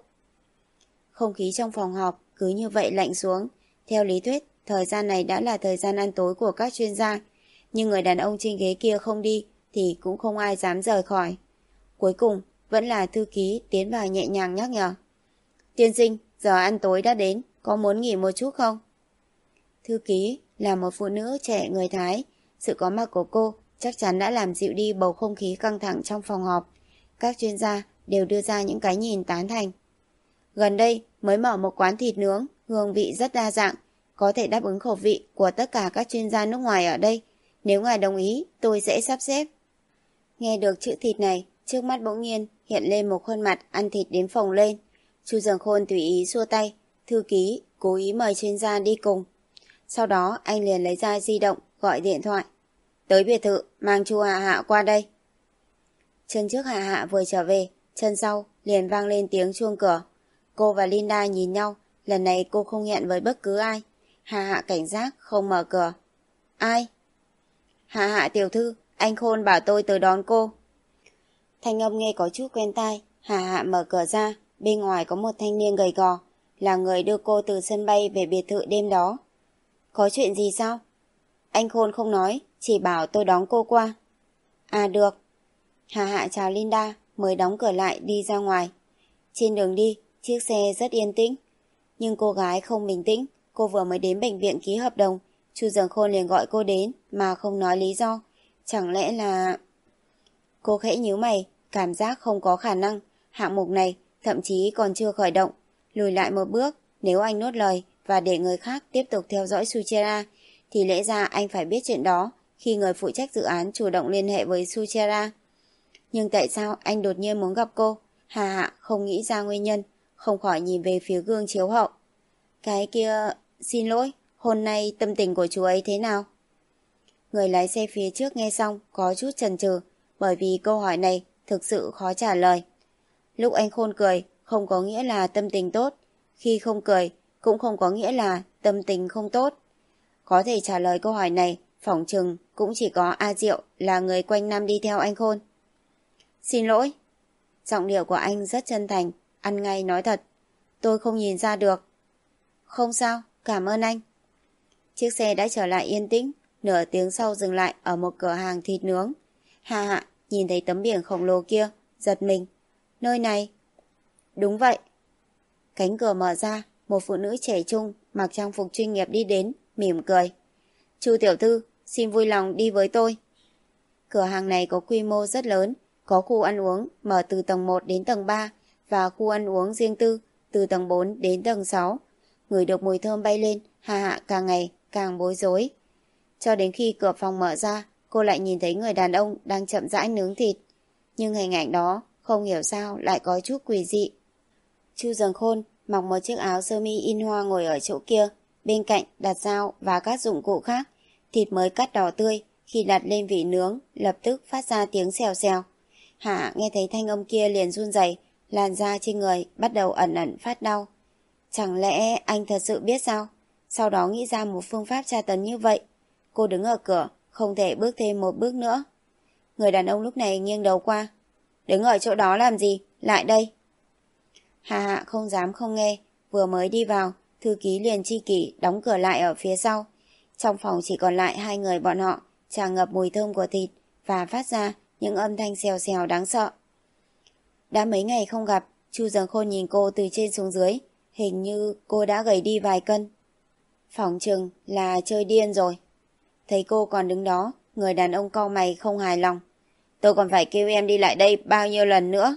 [SPEAKER 1] Không khí trong phòng họp cứ như vậy lạnh xuống. Theo lý thuyết, thời gian này đã là thời gian ăn tối của các chuyên gia. Nhưng người đàn ông trên ghế kia không đi thì cũng không ai dám rời khỏi. Cuối cùng, vẫn là thư ký tiến vào nhẹ nhàng nhắc nhở. Tiên sinh, giờ ăn tối đã đến, có muốn nghỉ một chút không? Thư ký là một phụ nữ trẻ người Thái. Sự có mặt của cô chắc chắn đã làm dịu đi bầu không khí căng thẳng trong phòng họp. Các chuyên gia đều đưa ra những cái nhìn tán thành. Gần đây mới mở một quán thịt nướng, hương vị rất đa dạng, có thể đáp ứng khẩu vị của tất cả các chuyên gia nước ngoài ở đây. Nếu ngài đồng ý, tôi sẽ sắp xếp. Nghe được chữ thịt này, trước mắt bỗng nhiên hiện lên một khuôn mặt ăn thịt đến phồng lên. Chu Dường Khôn tùy ý xua tay, thư ký cố ý mời chuyên gia đi cùng. Sau đó anh liền lấy ra di động, gọi điện thoại. Tới biệt thự, mang Chu Hạ Hạ qua đây. Chân trước Hạ Hạ vừa trở về, chân sau liền vang lên tiếng chuông cửa. Cô và Linda nhìn nhau, lần này cô không hẹn với bất cứ ai. Hà Hạ cảnh giác không mở cửa. Ai? Hà Hạ tiểu thư, anh Khôn bảo tôi tới đón cô. Thanh âm nghe có chút quen tai. Hà Hạ mở cửa ra, bên ngoài có một thanh niên gầy gò, là người đưa cô từ sân bay về biệt thự đêm đó. Có chuyện gì sao? Anh Khôn không nói, chỉ bảo tôi đón cô qua. À được. Hà Hạ chào Linda, mới đóng cửa lại đi ra ngoài. Trên đường đi, chiếc xe rất yên tĩnh. Nhưng cô gái không bình tĩnh, cô vừa mới đến bệnh viện ký hợp đồng. Chu Dường Khôn liền gọi cô đến mà không nói lý do. Chẳng lẽ là... Cô khẽ nhíu mày, cảm giác không có khả năng. Hạng mục này thậm chí còn chưa khởi động. Lùi lại một bước, nếu anh nuốt lời và để người khác tiếp tục theo dõi Suchera, thì lẽ ra anh phải biết chuyện đó khi người phụ trách dự án chủ động liên hệ với Suchera. Nhưng tại sao anh đột nhiên muốn gặp cô? Hà Hạ không nghĩ ra nguyên nhân, không khỏi nhìn về phía gương chiếu hậu. Cái kia... Xin lỗi, hôm nay tâm tình của chú ấy thế nào? Người lái xe phía trước nghe xong có chút chần chừ, bởi vì câu hỏi này thực sự khó trả lời. Lúc anh Khôn cười không có nghĩa là tâm tình tốt, khi không cười cũng không có nghĩa là tâm tình không tốt. Có thể trả lời câu hỏi này, phỏng chừng cũng chỉ có A Diệu là người quanh năm đi theo anh Khôn. Xin lỗi. Giọng điệu của anh rất chân thành, ăn ngay nói thật. Tôi không nhìn ra được. Không sao, cảm ơn anh. Chiếc xe đã trở lại yên tĩnh, nửa tiếng sau dừng lại ở một cửa hàng thịt nướng. Hà Hạ nhìn thấy tấm biển khổng lồ kia, giật mình. Nơi này? Đúng vậy. Cánh cửa mở ra, một phụ nữ trẻ trung mặc trang phục chuyên nghiệp đi đến, mỉm cười. Chu tiểu thư, xin vui lòng đi với tôi. Cửa hàng này có quy mô rất lớn, có khu ăn uống mở từ tầng một đến tầng ba và khu ăn uống riêng tư từ tầng bốn đến tầng sáu. Ngửi được mùi thơm bay lên, Hà Hạ càng ngày càng bối rối. Cho đến khi cửa phòng mở ra, cô lại nhìn thấy người đàn ông đang chậm rãi nướng thịt. Nhưng hình ảnh đó không hiểu sao lại có chút quỷ dị. Chu Dường Khôn mặc một chiếc áo sơ mi in hoa ngồi ở chỗ kia, bên cạnh đặt dao và các dụng cụ khác. Thịt mới cắt đỏ tươi, khi đặt lên vị nướng lập tức phát ra tiếng xèo xèo. Hạ nghe thấy thanh âm kia liền run rẩy, làn da trên người bắt đầu ẩn ẩn phát đau. Chẳng lẽ anh thật sự biết sao? Sau đó nghĩ ra một phương pháp tra tấn như vậy. Cô đứng ở cửa, không thể bước thêm một bước nữa. Người đàn ông lúc này nghiêng đầu qua. Đứng ở chỗ đó làm gì? Lại đây. Hà Hạ không dám không nghe, vừa mới đi vào, thư ký liền chi kỷ đóng cửa lại ở phía sau. Trong phòng chỉ còn lại hai người bọn họ, tràn ngập mùi thơm của thịt và phát ra những âm thanh xèo xèo đáng sợ. Đã mấy ngày không gặp, Chu Dường Khôn nhìn cô từ trên xuống dưới, hình như cô đã gầy đi vài cân. Phỏng chừng là chơi điên rồi. Thấy cô còn đứng đó, người đàn ông cau mày không hài lòng. Tôi còn phải kêu em đi lại đây bao nhiêu lần nữa?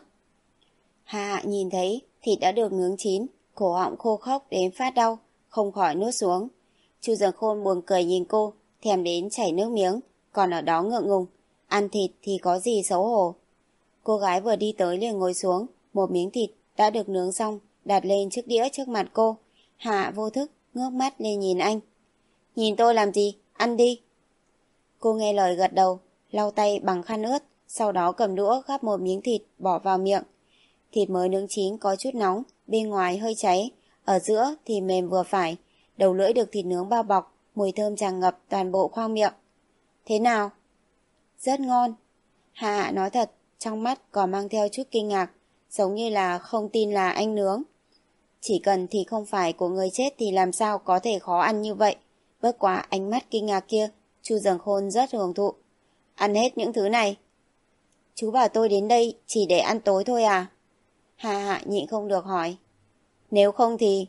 [SPEAKER 1] Hà Hạ nhìn thấy thịt đã được nướng chín, cổ họng khô khốc đến phát đau, không khỏi nuốt xuống. Chu Dường Khôn buồn cười nhìn cô, thèm đến chảy nước miếng, còn ở đó ngượng ngùng. Ăn thịt thì có gì xấu hổ. Cô gái vừa đi tới liền ngồi xuống, một miếng thịt đã được nướng xong, đặt lên chiếc đĩa trước mặt cô. Hạ vô thức ngước mắt lên nhìn anh. Nhìn tôi làm gì? Ăn đi. Cô nghe lời gật đầu, lau tay bằng khăn ướt, sau đó cầm đũa gắp một miếng thịt bỏ vào miệng. Thịt mới nướng chín có chút nóng, bên ngoài hơi cháy, ở giữa thì mềm vừa phải, đầu lưỡi được thịt nướng bao bọc, mùi thơm tràn ngập toàn bộ khoang miệng. Thế nào? Rất ngon. Hạ Hạ nói thật, trong mắt còn mang theo chút kinh ngạc, giống như là không tin là anh nướng. Chỉ cần thì không phải của người chết thì làm sao có thể khó ăn như vậy. Bất quá ánh mắt kinh ngạc kia, Chu Dường Khôn rất hưởng thụ. Ăn hết những thứ này. Chú bảo tôi đến đây chỉ để ăn tối thôi à? Hà Hạ nhịn không được hỏi. Nếu không thì...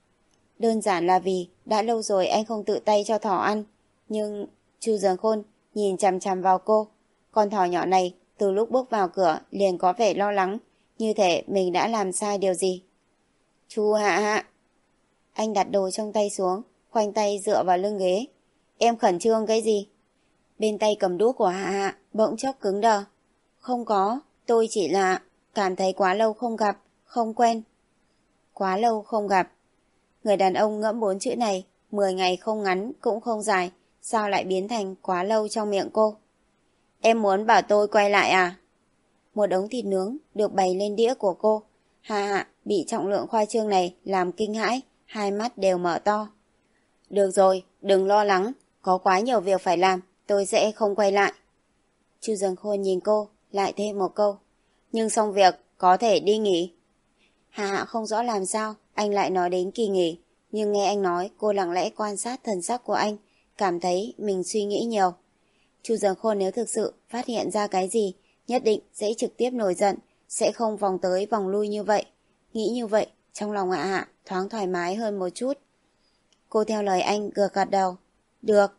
[SPEAKER 1] Đơn giản là vì đã lâu rồi anh không tự tay cho thỏ ăn. Nhưng Chu Dường Khôn nhìn chằm chằm vào cô. Con thỏ nhỏ này từ lúc bước vào cửa liền có vẻ lo lắng, như thể mình đã làm sai điều gì. Chu Hạ Hạ. Anh đặt đồ trong tay xuống, khoanh tay dựa vào lưng ghế. Em khẩn trương cái gì? Bên tay cầm đũa của Hạ Hạ bỗng chốc cứng đờ. Không có, tôi chỉ là cảm thấy quá lâu không gặp, không quen. Quá lâu không gặp. Người đàn ông ngẫm bốn chữ này, mười ngày không ngắn cũng không dài, sao lại biến thành quá lâu trong miệng cô? Em muốn bảo tôi quay lại à? Một đống thịt nướng được bày lên đĩa của cô. Hà Hạ bị trọng lượng khoai chương này làm kinh hãi, hai mắt đều mở to. Được rồi, đừng lo lắng, có quá nhiều việc phải làm, tôi sẽ không quay lại. Chu Dần Khôn nhìn cô, lại thêm một câu. Nhưng xong việc, có thể đi nghỉ. Hà Hạ không rõ làm sao, anh lại nói đến kỳ nghỉ, nhưng nghe anh nói, cô lặng lẽ quan sát thần sắc của anh, cảm thấy mình suy nghĩ nhiều. Chu Dần Khôn nếu thực sự phát hiện ra cái gì, nhất định sẽ trực tiếp nổi giận, sẽ không vòng tới vòng lui như vậy. Nghĩ như vậy, trong lòng Hạ Hạ thoáng thoải mái hơn một chút. Cô theo lời anh gật gật đầu. Được.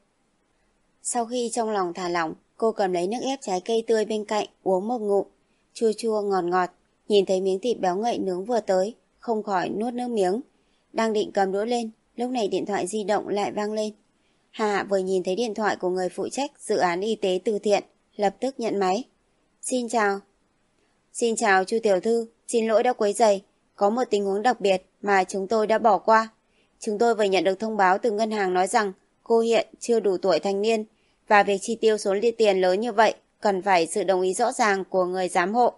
[SPEAKER 1] Sau khi trong lòng thả lỏng, cô cầm lấy nước ép trái cây tươi bên cạnh uống một ngụm. Chua chua ngọt ngọt, nhìn thấy miếng thịt béo ngậy nướng vừa tới, không khỏi nuốt nước miếng. Đang định cầm đũa lên, lúc này điện thoại di động lại vang lên. Hà Hạ vừa nhìn thấy điện thoại của người phụ trách dự án y tế từ thiện, lập tức nhận máy. Xin chào. Xin chào Chu tiểu thư, xin lỗi đã quấy rầy, có một tình huống đặc biệt mà chúng tôi đã bỏ qua. Chúng tôi vừa nhận được thông báo từ ngân hàng nói rằng cô hiện chưa đủ tuổi thành niên và việc chi tiêu số tiền lớn như vậy cần phải sự đồng ý rõ ràng của người giám hộ.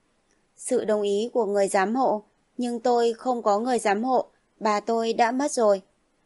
[SPEAKER 1] Sự đồng ý của người giám hộ? Nhưng tôi không có người giám hộ, bà tôi đã mất rồi.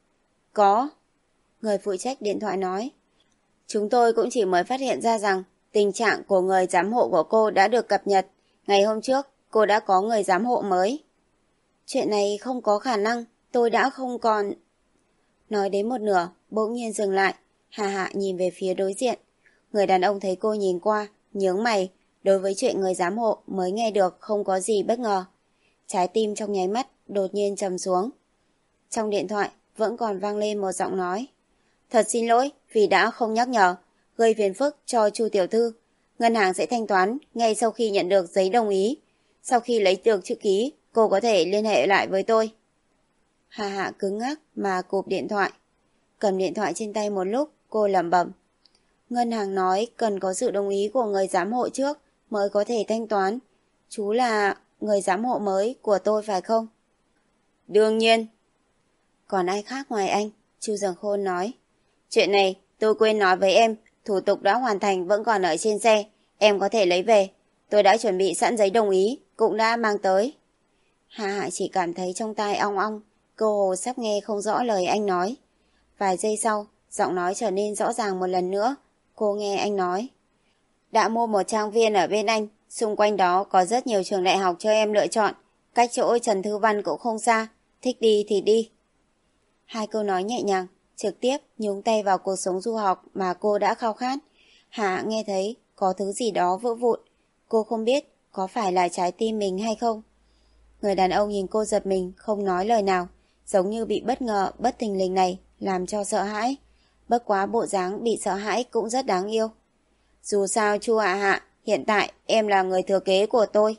[SPEAKER 1] Có. Người phụ trách điện thoại nói. Chúng tôi cũng chỉ mới phát hiện ra rằng tình trạng của người giám hộ của cô đã được cập nhật. Ngày hôm trước, cô đã có người giám hộ mới. Chuyện này không có khả năng, tôi đã không còn... Nói đến một nửa, bỗng nhiên dừng lại. Hà Hạ nhìn về phía đối diện. Người đàn ông thấy cô nhìn qua, nhướng mày. Đối với chuyện người giám hộ mới nghe được không có gì bất ngờ. Trái tim trong nháy mắt đột nhiên trầm xuống. Trong điện thoại vẫn còn vang lên một giọng nói. Thật xin lỗi vì đã không nhắc nhở, gây phiền phức cho Chu tiểu thư. Ngân hàng sẽ thanh toán ngay sau khi nhận được giấy đồng ý. Sau khi lấy được chữ ký, cô có thể liên hệ lại với tôi. Hà Hạ cứng ngắc mà cụp điện thoại. Cầm điện thoại trên tay một lúc, cô lẩm bẩm. Ngân hàng nói cần có sự đồng ý của người giám hộ trước mới có thể thanh toán. Chú là người giám hộ mới của tôi phải không? Đương nhiên. Còn ai khác ngoài anh? Chu Dần Khôn nói. Chuyện này tôi quên nói với em, thủ tục đã hoàn thành vẫn còn ở trên xe, em có thể lấy về. Tôi đã chuẩn bị sẵn giấy đồng ý, cũng đã mang tới. Hà Hạ chỉ cảm thấy trong tai ong ong, cơ hồ sắp nghe không rõ lời anh nói. Vài giây sau, giọng nói trở nên rõ ràng một lần nữa. Cô nghe anh nói. Đã mua một trang viên ở bên anh, xung quanh đó có rất nhiều trường đại học cho em lựa chọn. Cách chỗ Trần Thư Văn cũng không xa, thích đi thì đi. Hai câu nói nhẹ nhàng, trực tiếp nhúng tay vào cuộc sống du học mà cô đã khao khát. Hạ nghe thấy có thứ gì đó vỡ vụn. Cô không biết có phải là trái tim mình hay không. Người đàn ông nhìn cô giật mình, không nói lời nào, giống như bị bất ngờ, bất thình lình này làm cho sợ hãi. Bất quá bộ dáng bị sợ hãi cũng rất đáng yêu. Dù sao Chu Hạ Hạ, hiện tại em là người thừa kế của tôi.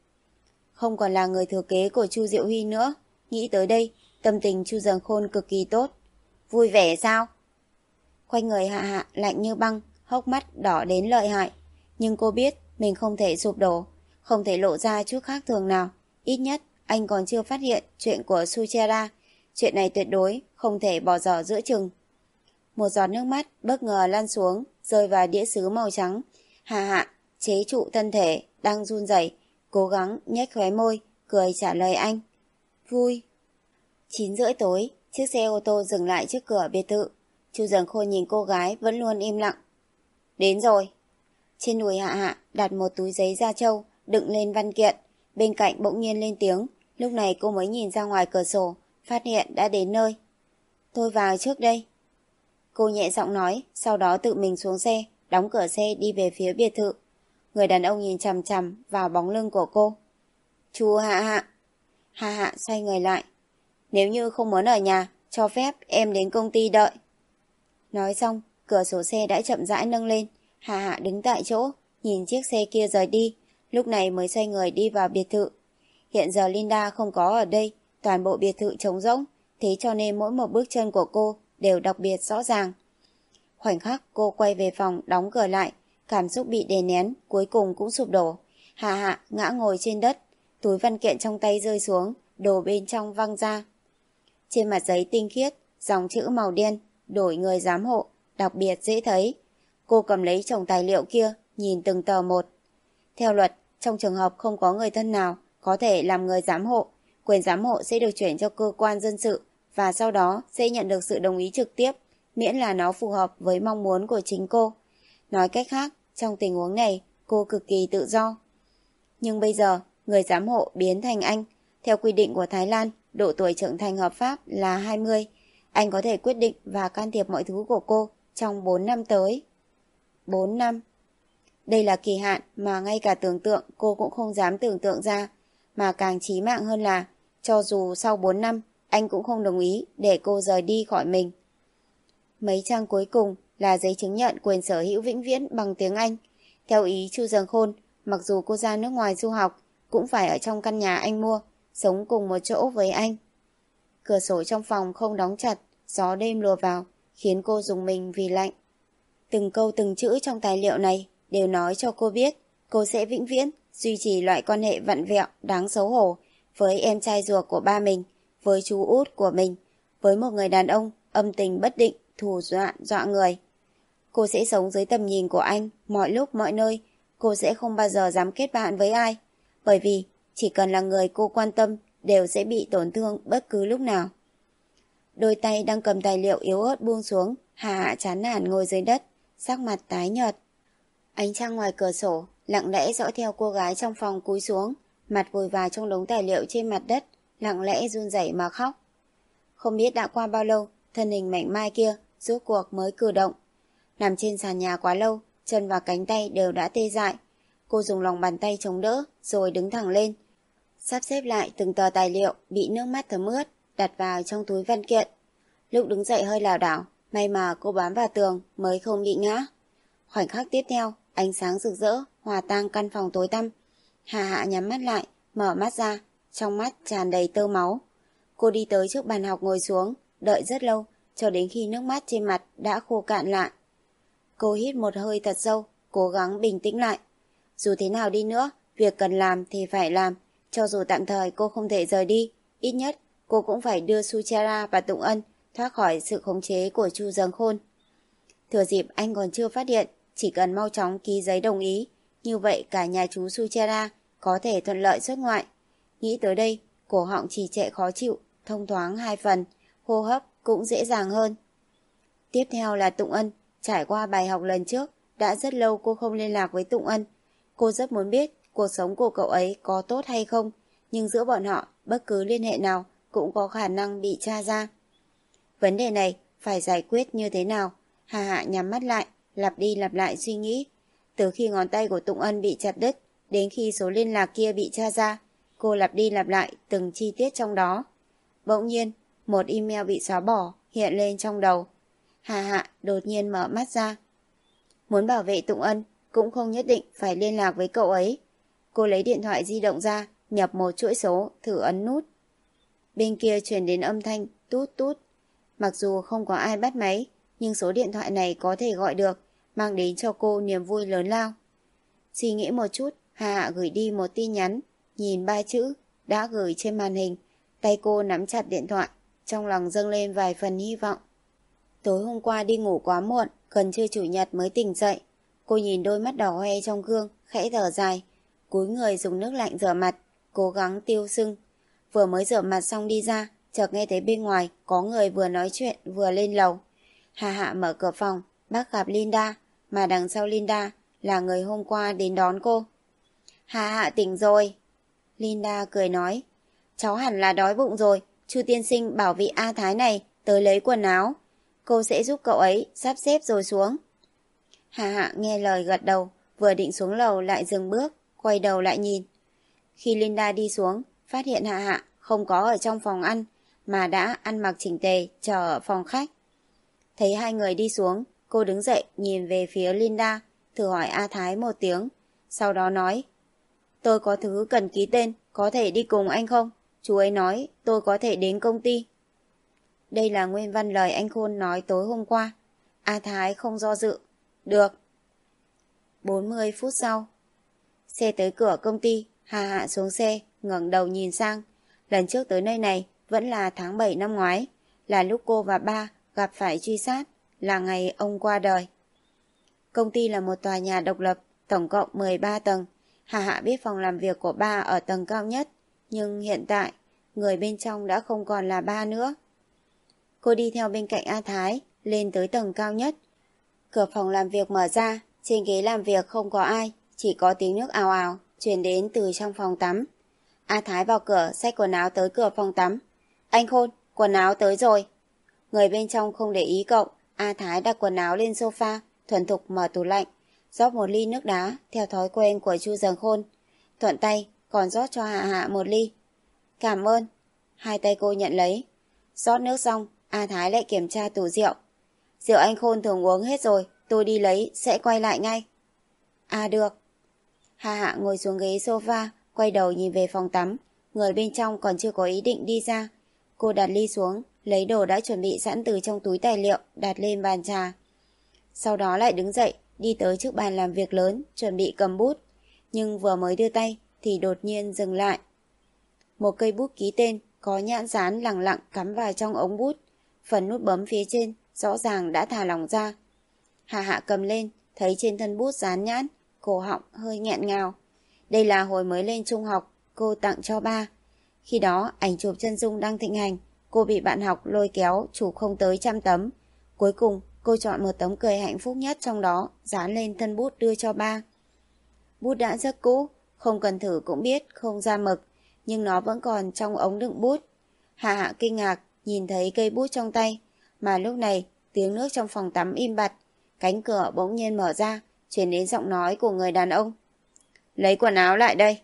[SPEAKER 1] Không còn là người thừa kế của Chu Diệu Huy nữa. Nghĩ tới đây, tâm tình Chu Dần Khôn cực kỳ tốt. Vui vẻ sao? Quanh người Hạ Hạ lạnh như băng, hốc mắt đỏ đến lợi hại. Nhưng cô biết mình không thể sụp đổ, không thể lộ ra chút khác thường nào. Ít nhất anh còn chưa phát hiện chuyện của Suchera. Chuyện này tuyệt đối không thể bỏ dở giữa chừng. Một giọt nước mắt bất ngờ lăn xuống, rơi vào đĩa sứ màu trắng. Hạ Hạ chế trụ thân thể đang run rẩy, cố gắng nhếch khóe môi, cười trả lời anh. Vui. Chín rưỡi tối, chiếc xe ô tô dừng lại trước cửa biệt thự. Chu Dần Khôn nhìn cô gái vẫn luôn im lặng. Đến rồi. Trên đùi Hạ Hạ đặt một túi giấy da trâu đựng lên văn kiện. Bên cạnh bỗng nhiên lên tiếng. Lúc này cô mới nhìn ra ngoài cửa sổ, phát hiện đã đến nơi. Tôi vào trước đây. Cô nhẹ giọng nói, sau đó tự mình xuống xe, đóng cửa xe đi về phía biệt thự. Người đàn ông nhìn chằm chằm vào bóng lưng của cô. Chu Hạ Hạ. Hạ Hạ xoay người lại. Nếu như không muốn ở nhà, cho phép em đến công ty đợi. Nói xong, cửa sổ xe đã chậm rãi nâng lên. Hạ Hạ đứng tại chỗ, nhìn chiếc xe kia rời đi, lúc này mới xoay người đi vào biệt thự. Hiện giờ Linda không có ở đây, toàn bộ biệt thự trống rỗng, thế cho nên mỗi một bước chân của cô đều đặc biệt rõ ràng. Khoảnh khắc cô quay về phòng đóng cửa lại, cảm xúc bị đè nén cuối cùng cũng sụp đổ. Hạ Hạ ngã ngồi trên đất, túi văn kiện trong tay rơi xuống, đồ bên trong văng ra. Trên mặt giấy tinh khiết, dòng chữ màu đen, đổi người giám hộ, đặc biệt dễ thấy. Cô cầm lấy chồng tài liệu kia, nhìn từng tờ một. Theo luật, trong trường hợp không có người thân nào có thể làm người giám hộ, quyền giám hộ sẽ được chuyển cho cơ quan dân sự và sau đó sẽ nhận được sự đồng ý trực tiếp, miễn là nó phù hợp với mong muốn của chính cô. Nói cách khác, trong tình huống này, cô cực kỳ tự do. Nhưng bây giờ, người giám hộ biến thành anh. Theo quy định của Thái Lan, độ tuổi trưởng thành hợp pháp là hai mươi. Anh có thể quyết định và can thiệp mọi thứ của cô trong bốn năm tới. bốn năm. Đây là kỳ hạn mà ngay cả tưởng tượng cô cũng không dám tưởng tượng ra. Mà càng chí mạng hơn là, cho dù sau bốn năm, anh cũng không đồng ý để cô rời đi khỏi mình. Mấy trang cuối cùng là giấy chứng nhận quyền sở hữu vĩnh viễn bằng tiếng Anh. Theo ý Chu Dần Khôn, mặc dù cô ra nước ngoài du học, cũng phải ở trong căn nhà anh mua, sống cùng một chỗ với anh. Cửa sổ trong phòng không đóng chặt, gió đêm lùa vào, khiến cô rùng mình vì lạnh. Từng câu từng chữ trong tài liệu này đều nói cho cô biết cô sẽ vĩnh viễn duy trì loại quan hệ vặn vẹo đáng xấu hổ với em trai ruột của ba mình, với chú út của mình, với một người đàn ông âm tình bất định, thù dọa dọa người. Cô sẽ sống dưới tầm nhìn của anh mọi lúc mọi nơi. Cô sẽ không bao giờ dám kết bạn với ai, bởi vì chỉ cần là người cô quan tâm đều sẽ bị tổn thương bất cứ lúc nào. Đôi tay đang cầm tài liệu yếu ớt buông xuống, Hà Hạ chán nản ngồi dưới đất, sắc mặt tái nhợt. Ánh trăng ngoài cửa sổ lặng lẽ dõi theo cô gái trong phòng cúi xuống, mặt vùi vào trong đống tài liệu trên mặt đất, lặng lẽ run rẩy mà khóc. Không biết đã qua bao lâu, thân hình mảnh mai kia rốt cuộc mới cử động. Nằm trên sàn nhà quá lâu, chân và cánh tay đều đã tê dại. Cô dùng lòng bàn tay chống đỡ, rồi đứng thẳng lên, sắp xếp lại từng tờ tài liệu bị nước mắt thấm ướt, đặt vào trong túi văn kiện. Lúc đứng dậy hơi lảo đảo, may mà cô bám vào tường mới không bị ngã. Khoảnh khắc tiếp theo, ánh sáng rực rỡ hòa tan căn phòng tối tăm. Hà Hạ nhắm mắt lại, mở mắt ra, trong mắt tràn đầy tơ máu. Cô đi tới trước bàn học ngồi xuống, đợi rất lâu, cho đến khi nước mắt trên mặt đã khô cạn lại. Cô hít một hơi thật sâu, cố gắng bình tĩnh lại. Dù thế nào đi nữa, việc cần làm thì phải làm. Cho dù tạm thời cô không thể rời đi, ít nhất cô cũng phải đưa Suchara và Tụng Ân thoát khỏi sự khống chế của Chu Dần Khôn. Thừa dịp anh còn chưa phát hiện, chỉ cần mau chóng ký giấy đồng ý, như vậy cả nhà chú Suchara có thể thuận lợi xuất ngoại. Nghĩ tới đây, cổ họng trì trệ khó chịu, thông thoáng hai phần, hô hấp cũng dễ dàng hơn. Tiếp theo là Tụng Ân. Trải qua bài học lần trước, đã rất lâu cô không liên lạc với Tụng Ân. Cô rất muốn biết cuộc sống của cậu ấy có tốt hay không, nhưng giữa bọn họ, bất cứ liên hệ nào cũng có khả năng bị tra ra. Vấn đề này phải giải quyết như thế nào? Hà Hạ nhắm mắt lại, lặp đi lặp lại suy nghĩ. Từ khi ngón tay của Tụng Ân bị chặt đứt, đến khi số liên lạc kia bị tra ra, cô lặp đi lặp lại từng chi tiết trong đó. Bỗng nhiên, một email bị xóa bỏ hiện lên trong đầu. Hà Hạ đột nhiên mở mắt ra. Muốn bảo vệ Tụng Ân cũng không nhất định phải liên lạc với cậu ấy. Cô lấy điện thoại di động ra, nhập một chuỗi số, thử ấn nút. Bên kia truyền đến âm thanh tút tút. Mặc dù không có ai bắt máy, nhưng số điện thoại này có thể gọi được, mang đến cho cô niềm vui lớn lao. Suy nghĩ một chút, Hà Hạ gửi đi một tin nhắn, nhìn ba chữ đã gửi trên màn hình. Tay cô nắm chặt điện thoại, trong lòng dâng lên vài phần hy vọng. Tối hôm qua đi ngủ quá muộn, gần trưa chủ nhật mới tỉnh dậy. Cô nhìn đôi mắt đỏ hoe trong gương, khẽ thở dài, cúi người dùng nước lạnh rửa mặt, cố gắng tiêu sưng. Vừa mới rửa mặt xong đi ra, chợt nghe thấy bên ngoài có người vừa nói chuyện vừa lên lầu. Hà Hạ mở cửa phòng, bắt gặp Linda, mà đằng sau Linda là người hôm qua đến đón cô. Hà Hạ tỉnh rồi. Linda cười nói, cháu hẳn là đói bụng rồi, Chu tiên sinh bảo vị A Thái này tới lấy quần áo. Cô sẽ giúp cậu ấy sắp xếp rồi xuống. Hà Hạ nghe lời gật đầu, vừa định xuống lầu lại dừng bước, quay đầu lại nhìn. Khi Linda đi xuống, phát hiện Hạ Hạ không có ở trong phòng ăn, mà đã ăn mặc chỉnh tề chờ ở phòng khách. Thấy hai người đi xuống, cô đứng dậy nhìn về phía Linda, thử hỏi A Thái một tiếng, sau đó nói, tôi có thứ cần ký tên, có thể đi cùng anh không? Chú ấy nói tôi có thể đến công ty. Đây là nguyên văn lời anh Khôn nói tối hôm qua. A Thái không do dự. Được. bốn mươi phút sau. Xe tới cửa công ty, Hà Hạ xuống xe, ngẩng đầu nhìn sang. Lần trước tới nơi này vẫn là tháng bảy năm ngoái, là lúc cô và ba gặp phải truy sát, là ngày ông qua đời. Công ty là một tòa nhà độc lập, tổng cộng mười ba tầng. Hà Hạ biết phòng làm việc của ba ở tầng cao nhất, nhưng hiện tại, người bên trong đã không còn là ba nữa. Cô đi theo bên cạnh A Thái, lên tới tầng cao nhất. Cửa phòng làm việc mở ra, trên ghế làm việc không có ai, chỉ có tiếng nước ào ào, truyền đến từ trong phòng tắm. A Thái vào cửa, xách quần áo tới cửa phòng tắm. Anh Khôn, quần áo tới rồi. Người bên trong không để ý cậu, A Thái đặt quần áo lên sofa, thuần thục mở tủ lạnh, rót một ly nước đá theo thói quen của Chu Dần Khôn. Thuận tay còn rót cho Hạ Hạ một ly. Cảm ơn. Hai tay cô nhận lấy. Rót nước xong, A Thái lại kiểm tra tủ rượu. Rượu anh Khôn thường uống hết rồi, tôi đi lấy, sẽ quay lại ngay. À được. Hạ Hạ ngồi xuống ghế sofa, quay đầu nhìn về phòng tắm. Người bên trong còn chưa có ý định đi ra. Cô đặt ly xuống, lấy đồ đã chuẩn bị sẵn từ trong túi tài liệu, đặt lên bàn trà. Sau đó lại đứng dậy, đi tới trước bàn làm việc lớn, chuẩn bị cầm bút. Nhưng vừa mới đưa tay, thì đột nhiên dừng lại. Một cây bút ký tên, có nhãn dán lẳng lặng cắm vào trong ống bút. Phần nút bấm phía trên, rõ ràng đã thả lỏng ra. Hạ Hạ cầm lên, thấy trên thân bút dán nhãn, cổ họng hơi nghẹn ngào. Đây là hồi mới lên trung học, cô tặng cho ba. Khi đó, ảnh chụp chân dung đang thịnh hành, cô bị bạn học lôi kéo chụp không tới trăm tấm. Cuối cùng, cô chọn một tấm cười hạnh phúc nhất trong đó, dán lên thân bút đưa cho ba. Bút đã rất cũ, không cần thử cũng biết không ra mực, nhưng nó vẫn còn trong ống đựng bút. Hạ Hạ kinh ngạc, nhìn thấy cây bút trong tay, mà lúc này tiếng nước trong phòng tắm im bặt, cánh cửa bỗng nhiên mở ra, truyền đến giọng nói của người đàn ông. Lấy quần áo lại đây.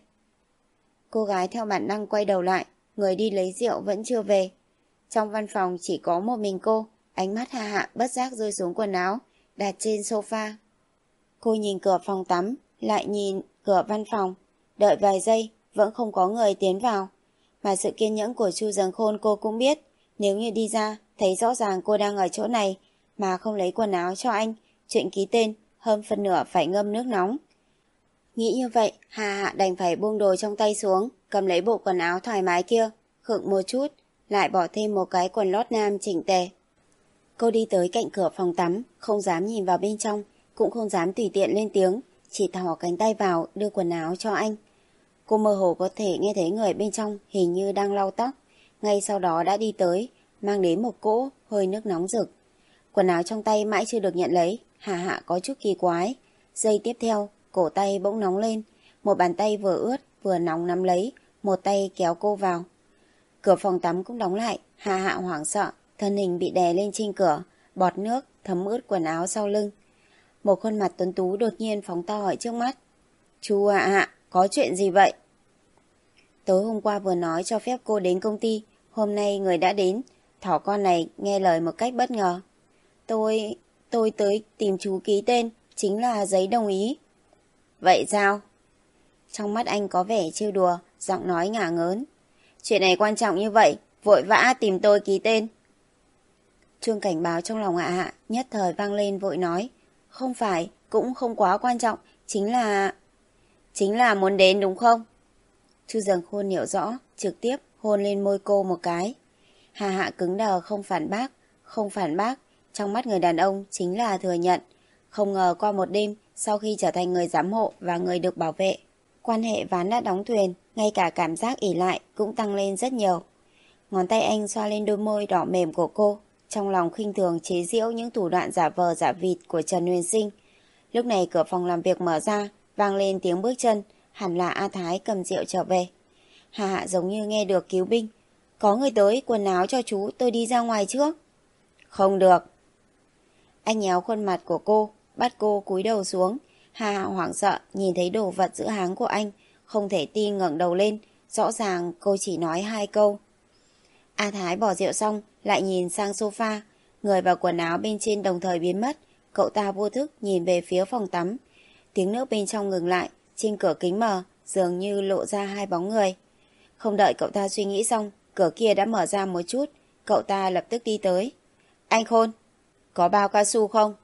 [SPEAKER 1] Cô gái theo bản năng quay đầu lại, người đi lấy rượu vẫn chưa về. Trong văn phòng chỉ có một mình cô, ánh mắt Hạ Hạ bất giác rơi xuống quần áo, đặt trên sofa. Cô nhìn cửa phòng tắm, lại nhìn cửa văn phòng, đợi vài giây, vẫn không có người tiến vào. Mà sự kiên nhẫn của Chu Dần Khôn cô cũng biết, nếu như đi ra, thấy rõ ràng cô đang ở chỗ này, mà không lấy quần áo cho anh, chuyện ký tên, hơn phân nửa phải ngâm nước nóng. Nghĩ như vậy, Hà Hạ đành phải buông đồ trong tay xuống, cầm lấy bộ quần áo thoải mái kia, khựng một chút, lại bỏ thêm một cái quần lót nam chỉnh tề. Cô đi tới cạnh cửa phòng tắm, không dám nhìn vào bên trong, cũng không dám tùy tiện lên tiếng, chỉ thò cánh tay vào đưa quần áo cho anh. Cô mơ hồ có thể nghe thấy người bên trong hình như đang lau tóc, ngay sau đó đã đi tới, mang đến một cỗ hơi nước nóng rực. Quần áo trong tay mãi chưa được nhận lấy, Hà Hạ có chút kỳ quái. Giây tiếp theo, cổ tay bỗng nóng lên, một bàn tay vừa ướt vừa nóng nắm lấy, một tay kéo cô vào. Cửa phòng tắm cũng đóng lại, Hà Hạ hoảng sợ, thân hình bị đè lên trên cửa, bọt nước thấm ướt quần áo sau lưng. Một khuôn mặt tuấn tú đột nhiên phóng to ở trước mắt. Chú Hạ Hạ, có chuyện gì vậy? Tối hôm qua vừa nói cho phép cô đến công ty, hôm nay người đã đến, thỏ con này nghe lời một cách bất ngờ. Tôi... tôi tới tìm chú ký tên, chính là giấy đồng ý. Vậy sao? Trong mắt anh có vẻ trêu đùa, giọng nói ngả ngớn. Chuyện này quan trọng như vậy, vội vã tìm tôi ký tên. Chuông cảnh báo trong lòng Hạ Hạ nhất thời vang lên vội nói. Không phải, cũng không quá quan trọng, chính là... Chính là muốn đến đúng không? Chu Dần Khôn hiểu rõ, trực tiếp hôn lên môi cô một cái. Hà Hạ cứng đờ không phản bác, không phản bác, trong mắt người đàn ông chính là thừa nhận. Không ngờ qua một đêm, sau khi trở thành người giám hộ và người được bảo vệ, quan hệ ván đã đóng thuyền, ngay cả cảm giác ỷ lại cũng tăng lên rất nhiều. Ngón tay anh xoa lên đôi môi đỏ mềm của cô, trong lòng khinh thường chế giễu những thủ đoạn giả vờ giả vịt của Trần Huyền Sinh. Lúc này cửa phòng làm việc mở ra, vang lên tiếng bước chân, hẳn là A Thái cầm rượu trở về. Hà Hạ giống như nghe được cứu binh. Có người tới, quần áo cho chú, tôi đi ra ngoài trước. Không được. Anh nhéo khuôn mặt của cô, bắt cô cúi đầu xuống. Hà Hạ hoảng sợ nhìn thấy đồ vật giữa háng của anh, không thể tin ngẩng đầu lên, rõ ràng cô chỉ nói hai câu. A Thái bỏ rượu xong, lại nhìn sang sofa, người và quần áo bên trên đồng thời biến mất. Cậu ta vô thức nhìn về phía phòng tắm. Tiếng nước bên trong ngừng lại, trên cửa kính mờ dường như lộ ra hai bóng người. Không đợi cậu ta suy nghĩ xong, cửa kia đã mở ra một chút. Cậu ta lập tức đi tới. Anh Khôn, có bao cao su không?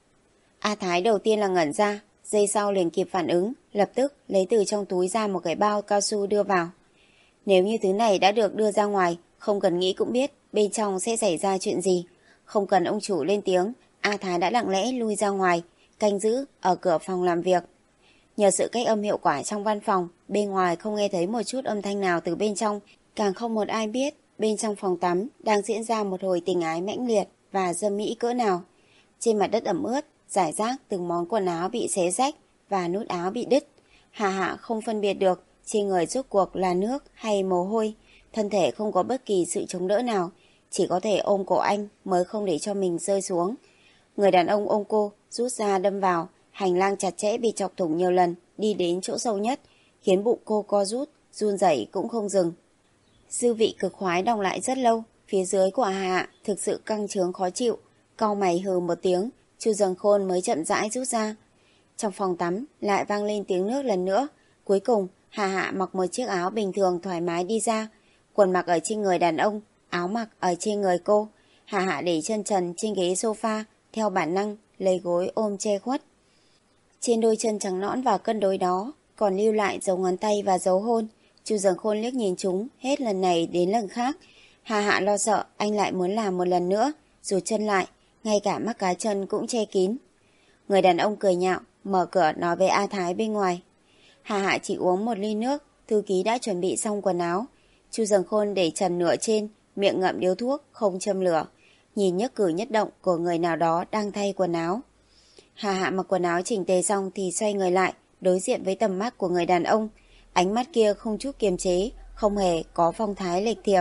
[SPEAKER 1] A Thái đầu tiên là ngẩn ra, giây sau liền kịp phản ứng, lập tức lấy từ trong túi ra một cái bao cao su đưa vào. Nếu như thứ này đã được đưa ra ngoài, không cần nghĩ cũng biết bên trong sẽ xảy ra chuyện gì. Không cần ông chủ lên tiếng, A Thái đã lặng lẽ lui ra ngoài, canh giữ ở cửa phòng làm việc. Nhờ sự cách âm hiệu quả trong văn phòng, bên ngoài không nghe thấy một chút âm thanh nào từ bên trong, càng không một ai biết bên trong phòng tắm đang diễn ra một hồi tình ái mãnh liệt và dâm mỹ cỡ nào. Trên mặt đất ẩm ướt, rải rác từng món quần áo bị xé rách và nút áo bị đứt. Hà Hạ không phân biệt được trên người rốt cuộc là nước hay mồ hôi. Thân thể không có bất kỳ sự chống đỡ nào, chỉ có thể ôm cổ anh mới không để cho mình rơi xuống. Người đàn ông ôm cô, rút ra đâm vào, hành lang chặt chẽ bị chọc thủng nhiều lần, đi đến chỗ sâu nhất, khiến bụng cô co rút, run rẩy cũng không dừng. Dư vị cực khoái đọng lại rất lâu, phía dưới của Hà Hạ thực sự căng trướng khó chịu, cau mày hừ một tiếng, Chu Dần Khôn mới chậm rãi rút ra. Trong phòng tắm lại vang lên tiếng nước lần nữa, cuối cùng Hà Hạ mặc một chiếc áo bình thường thoải mái đi ra, quần mặc ở trên người đàn ông, áo mặc ở trên người cô. Hà Hạ để chân trần trên ghế sofa, theo bản năng lấy gối ôm che khuất. Trên đôi chân trắng nõn và cân đối đó còn lưu lại dấu ngón tay và dấu hôn. Chu Dần Khôn liếc nhìn chúng hết lần này đến lần khác. Hà Hạ lo sợ anh lại muốn làm một lần nữa, rụt chân lại, ngay cả mắt cá chân cũng che kín. Người đàn ông cười nhạo, mở cửa nói với A Thái bên ngoài. Hà Hạ chỉ uống một ly nước, thư ký đã chuẩn bị xong quần áo. Chu Dần Khôn để trần nửa trên, miệng ngậm điếu thuốc, không châm lửa, nhìn nhất cử nhất động của người nào đó đang thay quần áo. Hà Hạ mặc quần áo chỉnh tề xong thì xoay người lại, đối diện với tầm mắt của người đàn ông. Ánh mắt kia không chút kiềm chế, không hề có phong thái lệch thiệp.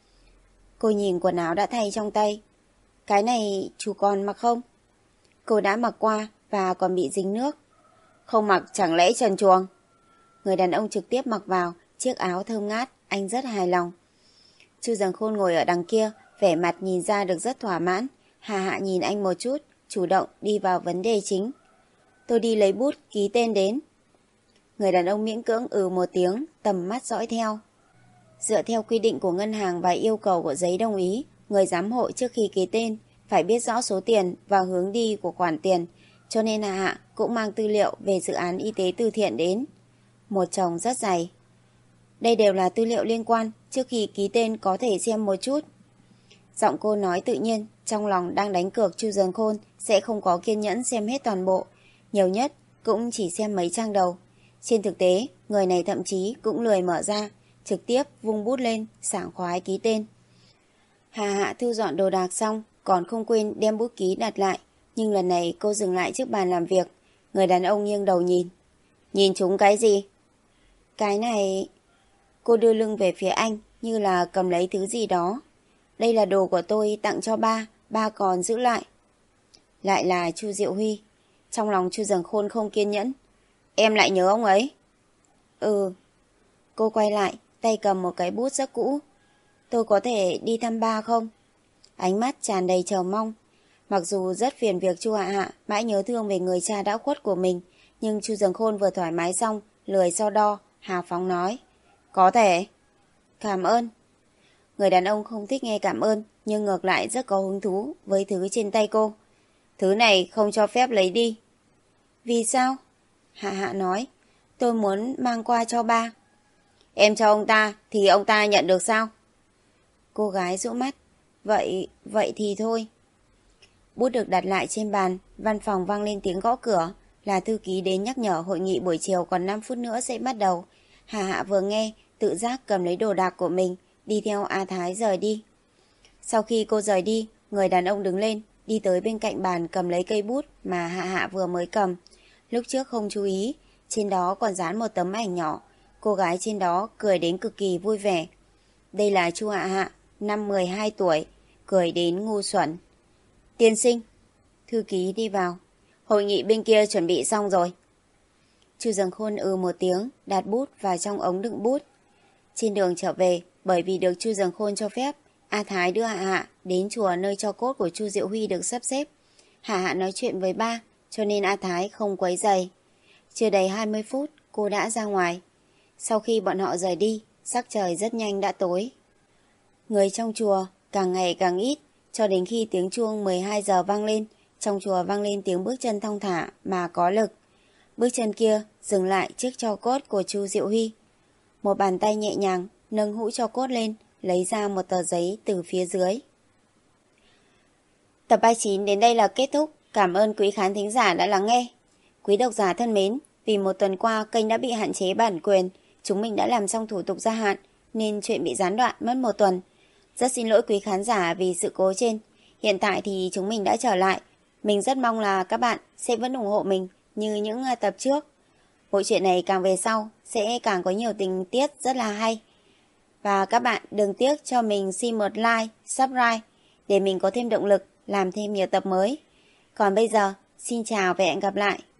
[SPEAKER 1] Cô nhìn quần áo đã thay trong tay. Cái này chú còn mặc không? Cô đã mặc qua và còn bị dính nước. Không mặc chẳng lẽ trần truồng? Người đàn ông trực tiếp mặc vào chiếc áo thơm ngát, anh rất hài lòng. Chu Dần Khôn ngồi ở đằng kia, vẻ mặt nhìn ra được rất thỏa mãn. Hà Hạ nhìn anh một chút, chủ động đi vào vấn đề chính. Tôi đi lấy bút ký tên đến. Người đàn ông miễn cưỡng ừ một tiếng, tầm mắt dõi theo. Dựa theo quy định của ngân hàng và yêu cầu của giấy đồng ý, người giám hộ trước khi ký tên phải biết rõ số tiền và hướng đi của khoản tiền, cho nên Hà Hạ cũng mang tư liệu về dự án y tế từ thiện đến. Một chồng rất dày. Đây đều là tư liệu liên quan, trước khi ký tên có thể xem một chút. Giọng cô nói tự nhiên, trong lòng đang đánh cược Chu Dần Khôn sẽ không có kiên nhẫn xem hết toàn bộ, nhiều nhất cũng chỉ xem mấy trang đầu. Trên thực tế, người này thậm chí cũng lười mở ra, trực tiếp vung bút lên, sảng khoái ký tên. Hà Hạ thu dọn đồ đạc xong, còn không quên đem bút ký đặt lại, nhưng lần này cô dừng lại trước bàn làm việc. Người đàn ông nghiêng đầu nhìn. Nhìn chúng cái gì? Cái này... Cô đưa lưng về phía anh, như là cầm lấy thứ gì đó. Đây là đồ của tôi tặng cho ba, ba còn giữ lại. Lại là Chu Diệu Huy. Trong lòng Chu Dần Khôn không kiên nhẫn. Em lại nhớ ông ấy? Ừ. Cô quay lại, tay cầm một cái bút rất cũ. Tôi có thể đi thăm ba không? Ánh mắt tràn đầy chờ mong. Mặc dù rất phiền việc Chu Hạ Hạ mãi nhớ thương về người cha đã khuất của mình, nhưng Chu Dần Khôn vừa thoải mái xong, lười so đo, hào phóng nói. Có thể. Cảm ơn. Người đàn ông không thích nghe cảm ơn, nhưng ngược lại rất có hứng thú với thứ trên tay cô. Thứ này không cho phép lấy đi. Vì sao? Hạ Hạ nói. Tôi muốn mang qua cho ba. Em cho ông ta thì ông ta nhận được sao? Cô gái dụi mắt. Vậy, vậy thì thôi. Bút được đặt lại trên bàn, văn phòng vang lên tiếng gõ cửa. Là thư ký đến nhắc nhở hội nghị buổi chiều còn năm phút nữa sẽ bắt đầu. Hà Hạ vừa nghe, tự giác cầm lấy đồ đạc của mình, đi theo A Thái rời đi. Sau khi cô rời đi, người đàn ông đứng lên, đi tới bên cạnh bàn cầm lấy cây bút mà Hạ Hạ vừa mới cầm. Lúc trước không chú ý, trên đó còn dán một tấm ảnh nhỏ. Cô gái trên đó cười đến cực kỳ vui vẻ. Đây là Chu Hạ Hạ, năm mười hai tuổi, cười đến ngu xuẩn. Tiên sinh. Thư ký đi vào. Hội nghị bên kia chuẩn bị xong rồi. Chu Dần Khôn ừ một tiếng, đặt bút vào trong ống đựng bút. Trên đường trở về, bởi vì được Chu Dần Khôn cho phép, A Thái đưa Hạ Hạ đến chùa nơi tro cốt của Chu Diệu Huy được sắp xếp. Hạ Hạ nói chuyện với ba, cho nên A Thái không quấy rầy. Chưa đầy hai mươi phút, cô đã ra ngoài. Sau khi bọn họ rời đi, sắc trời rất nhanh đã tối. Người trong chùa càng ngày càng ít, cho đến khi tiếng chuông mười hai giờ vang lên, trong chùa vang lên tiếng bước chân thong thả mà có lực. Bước chân kia dừng lại trước tro cốt của Chu Diệu Huy. Một bàn tay nhẹ nhàng nâng hũ tro cốt lên, lấy ra một tờ giấy từ phía dưới. Tập ba mươi chín đến đây là kết thúc. Cảm ơn quý khán thính giả đã lắng nghe. Quý độc giả thân mến, vì một tuần qua kênh đã bị hạn chế bản quyền, chúng mình đã làm xong thủ tục gia hạn, nên chuyện bị gián đoạn mất một tuần. Rất xin lỗi quý khán giả vì sự cố trên. Hiện tại thì chúng mình đã trở lại. Mình rất mong là các bạn sẽ vẫn ủng hộ mình như những tập trước. Bộ truyện này càng về sau sẽ càng có nhiều tình tiết rất là hay. Và các bạn đừng tiếc cho mình xin một like, subscribe để mình có thêm động lực làm thêm nhiều tập mới. Còn bây giờ, xin chào và hẹn gặp lại.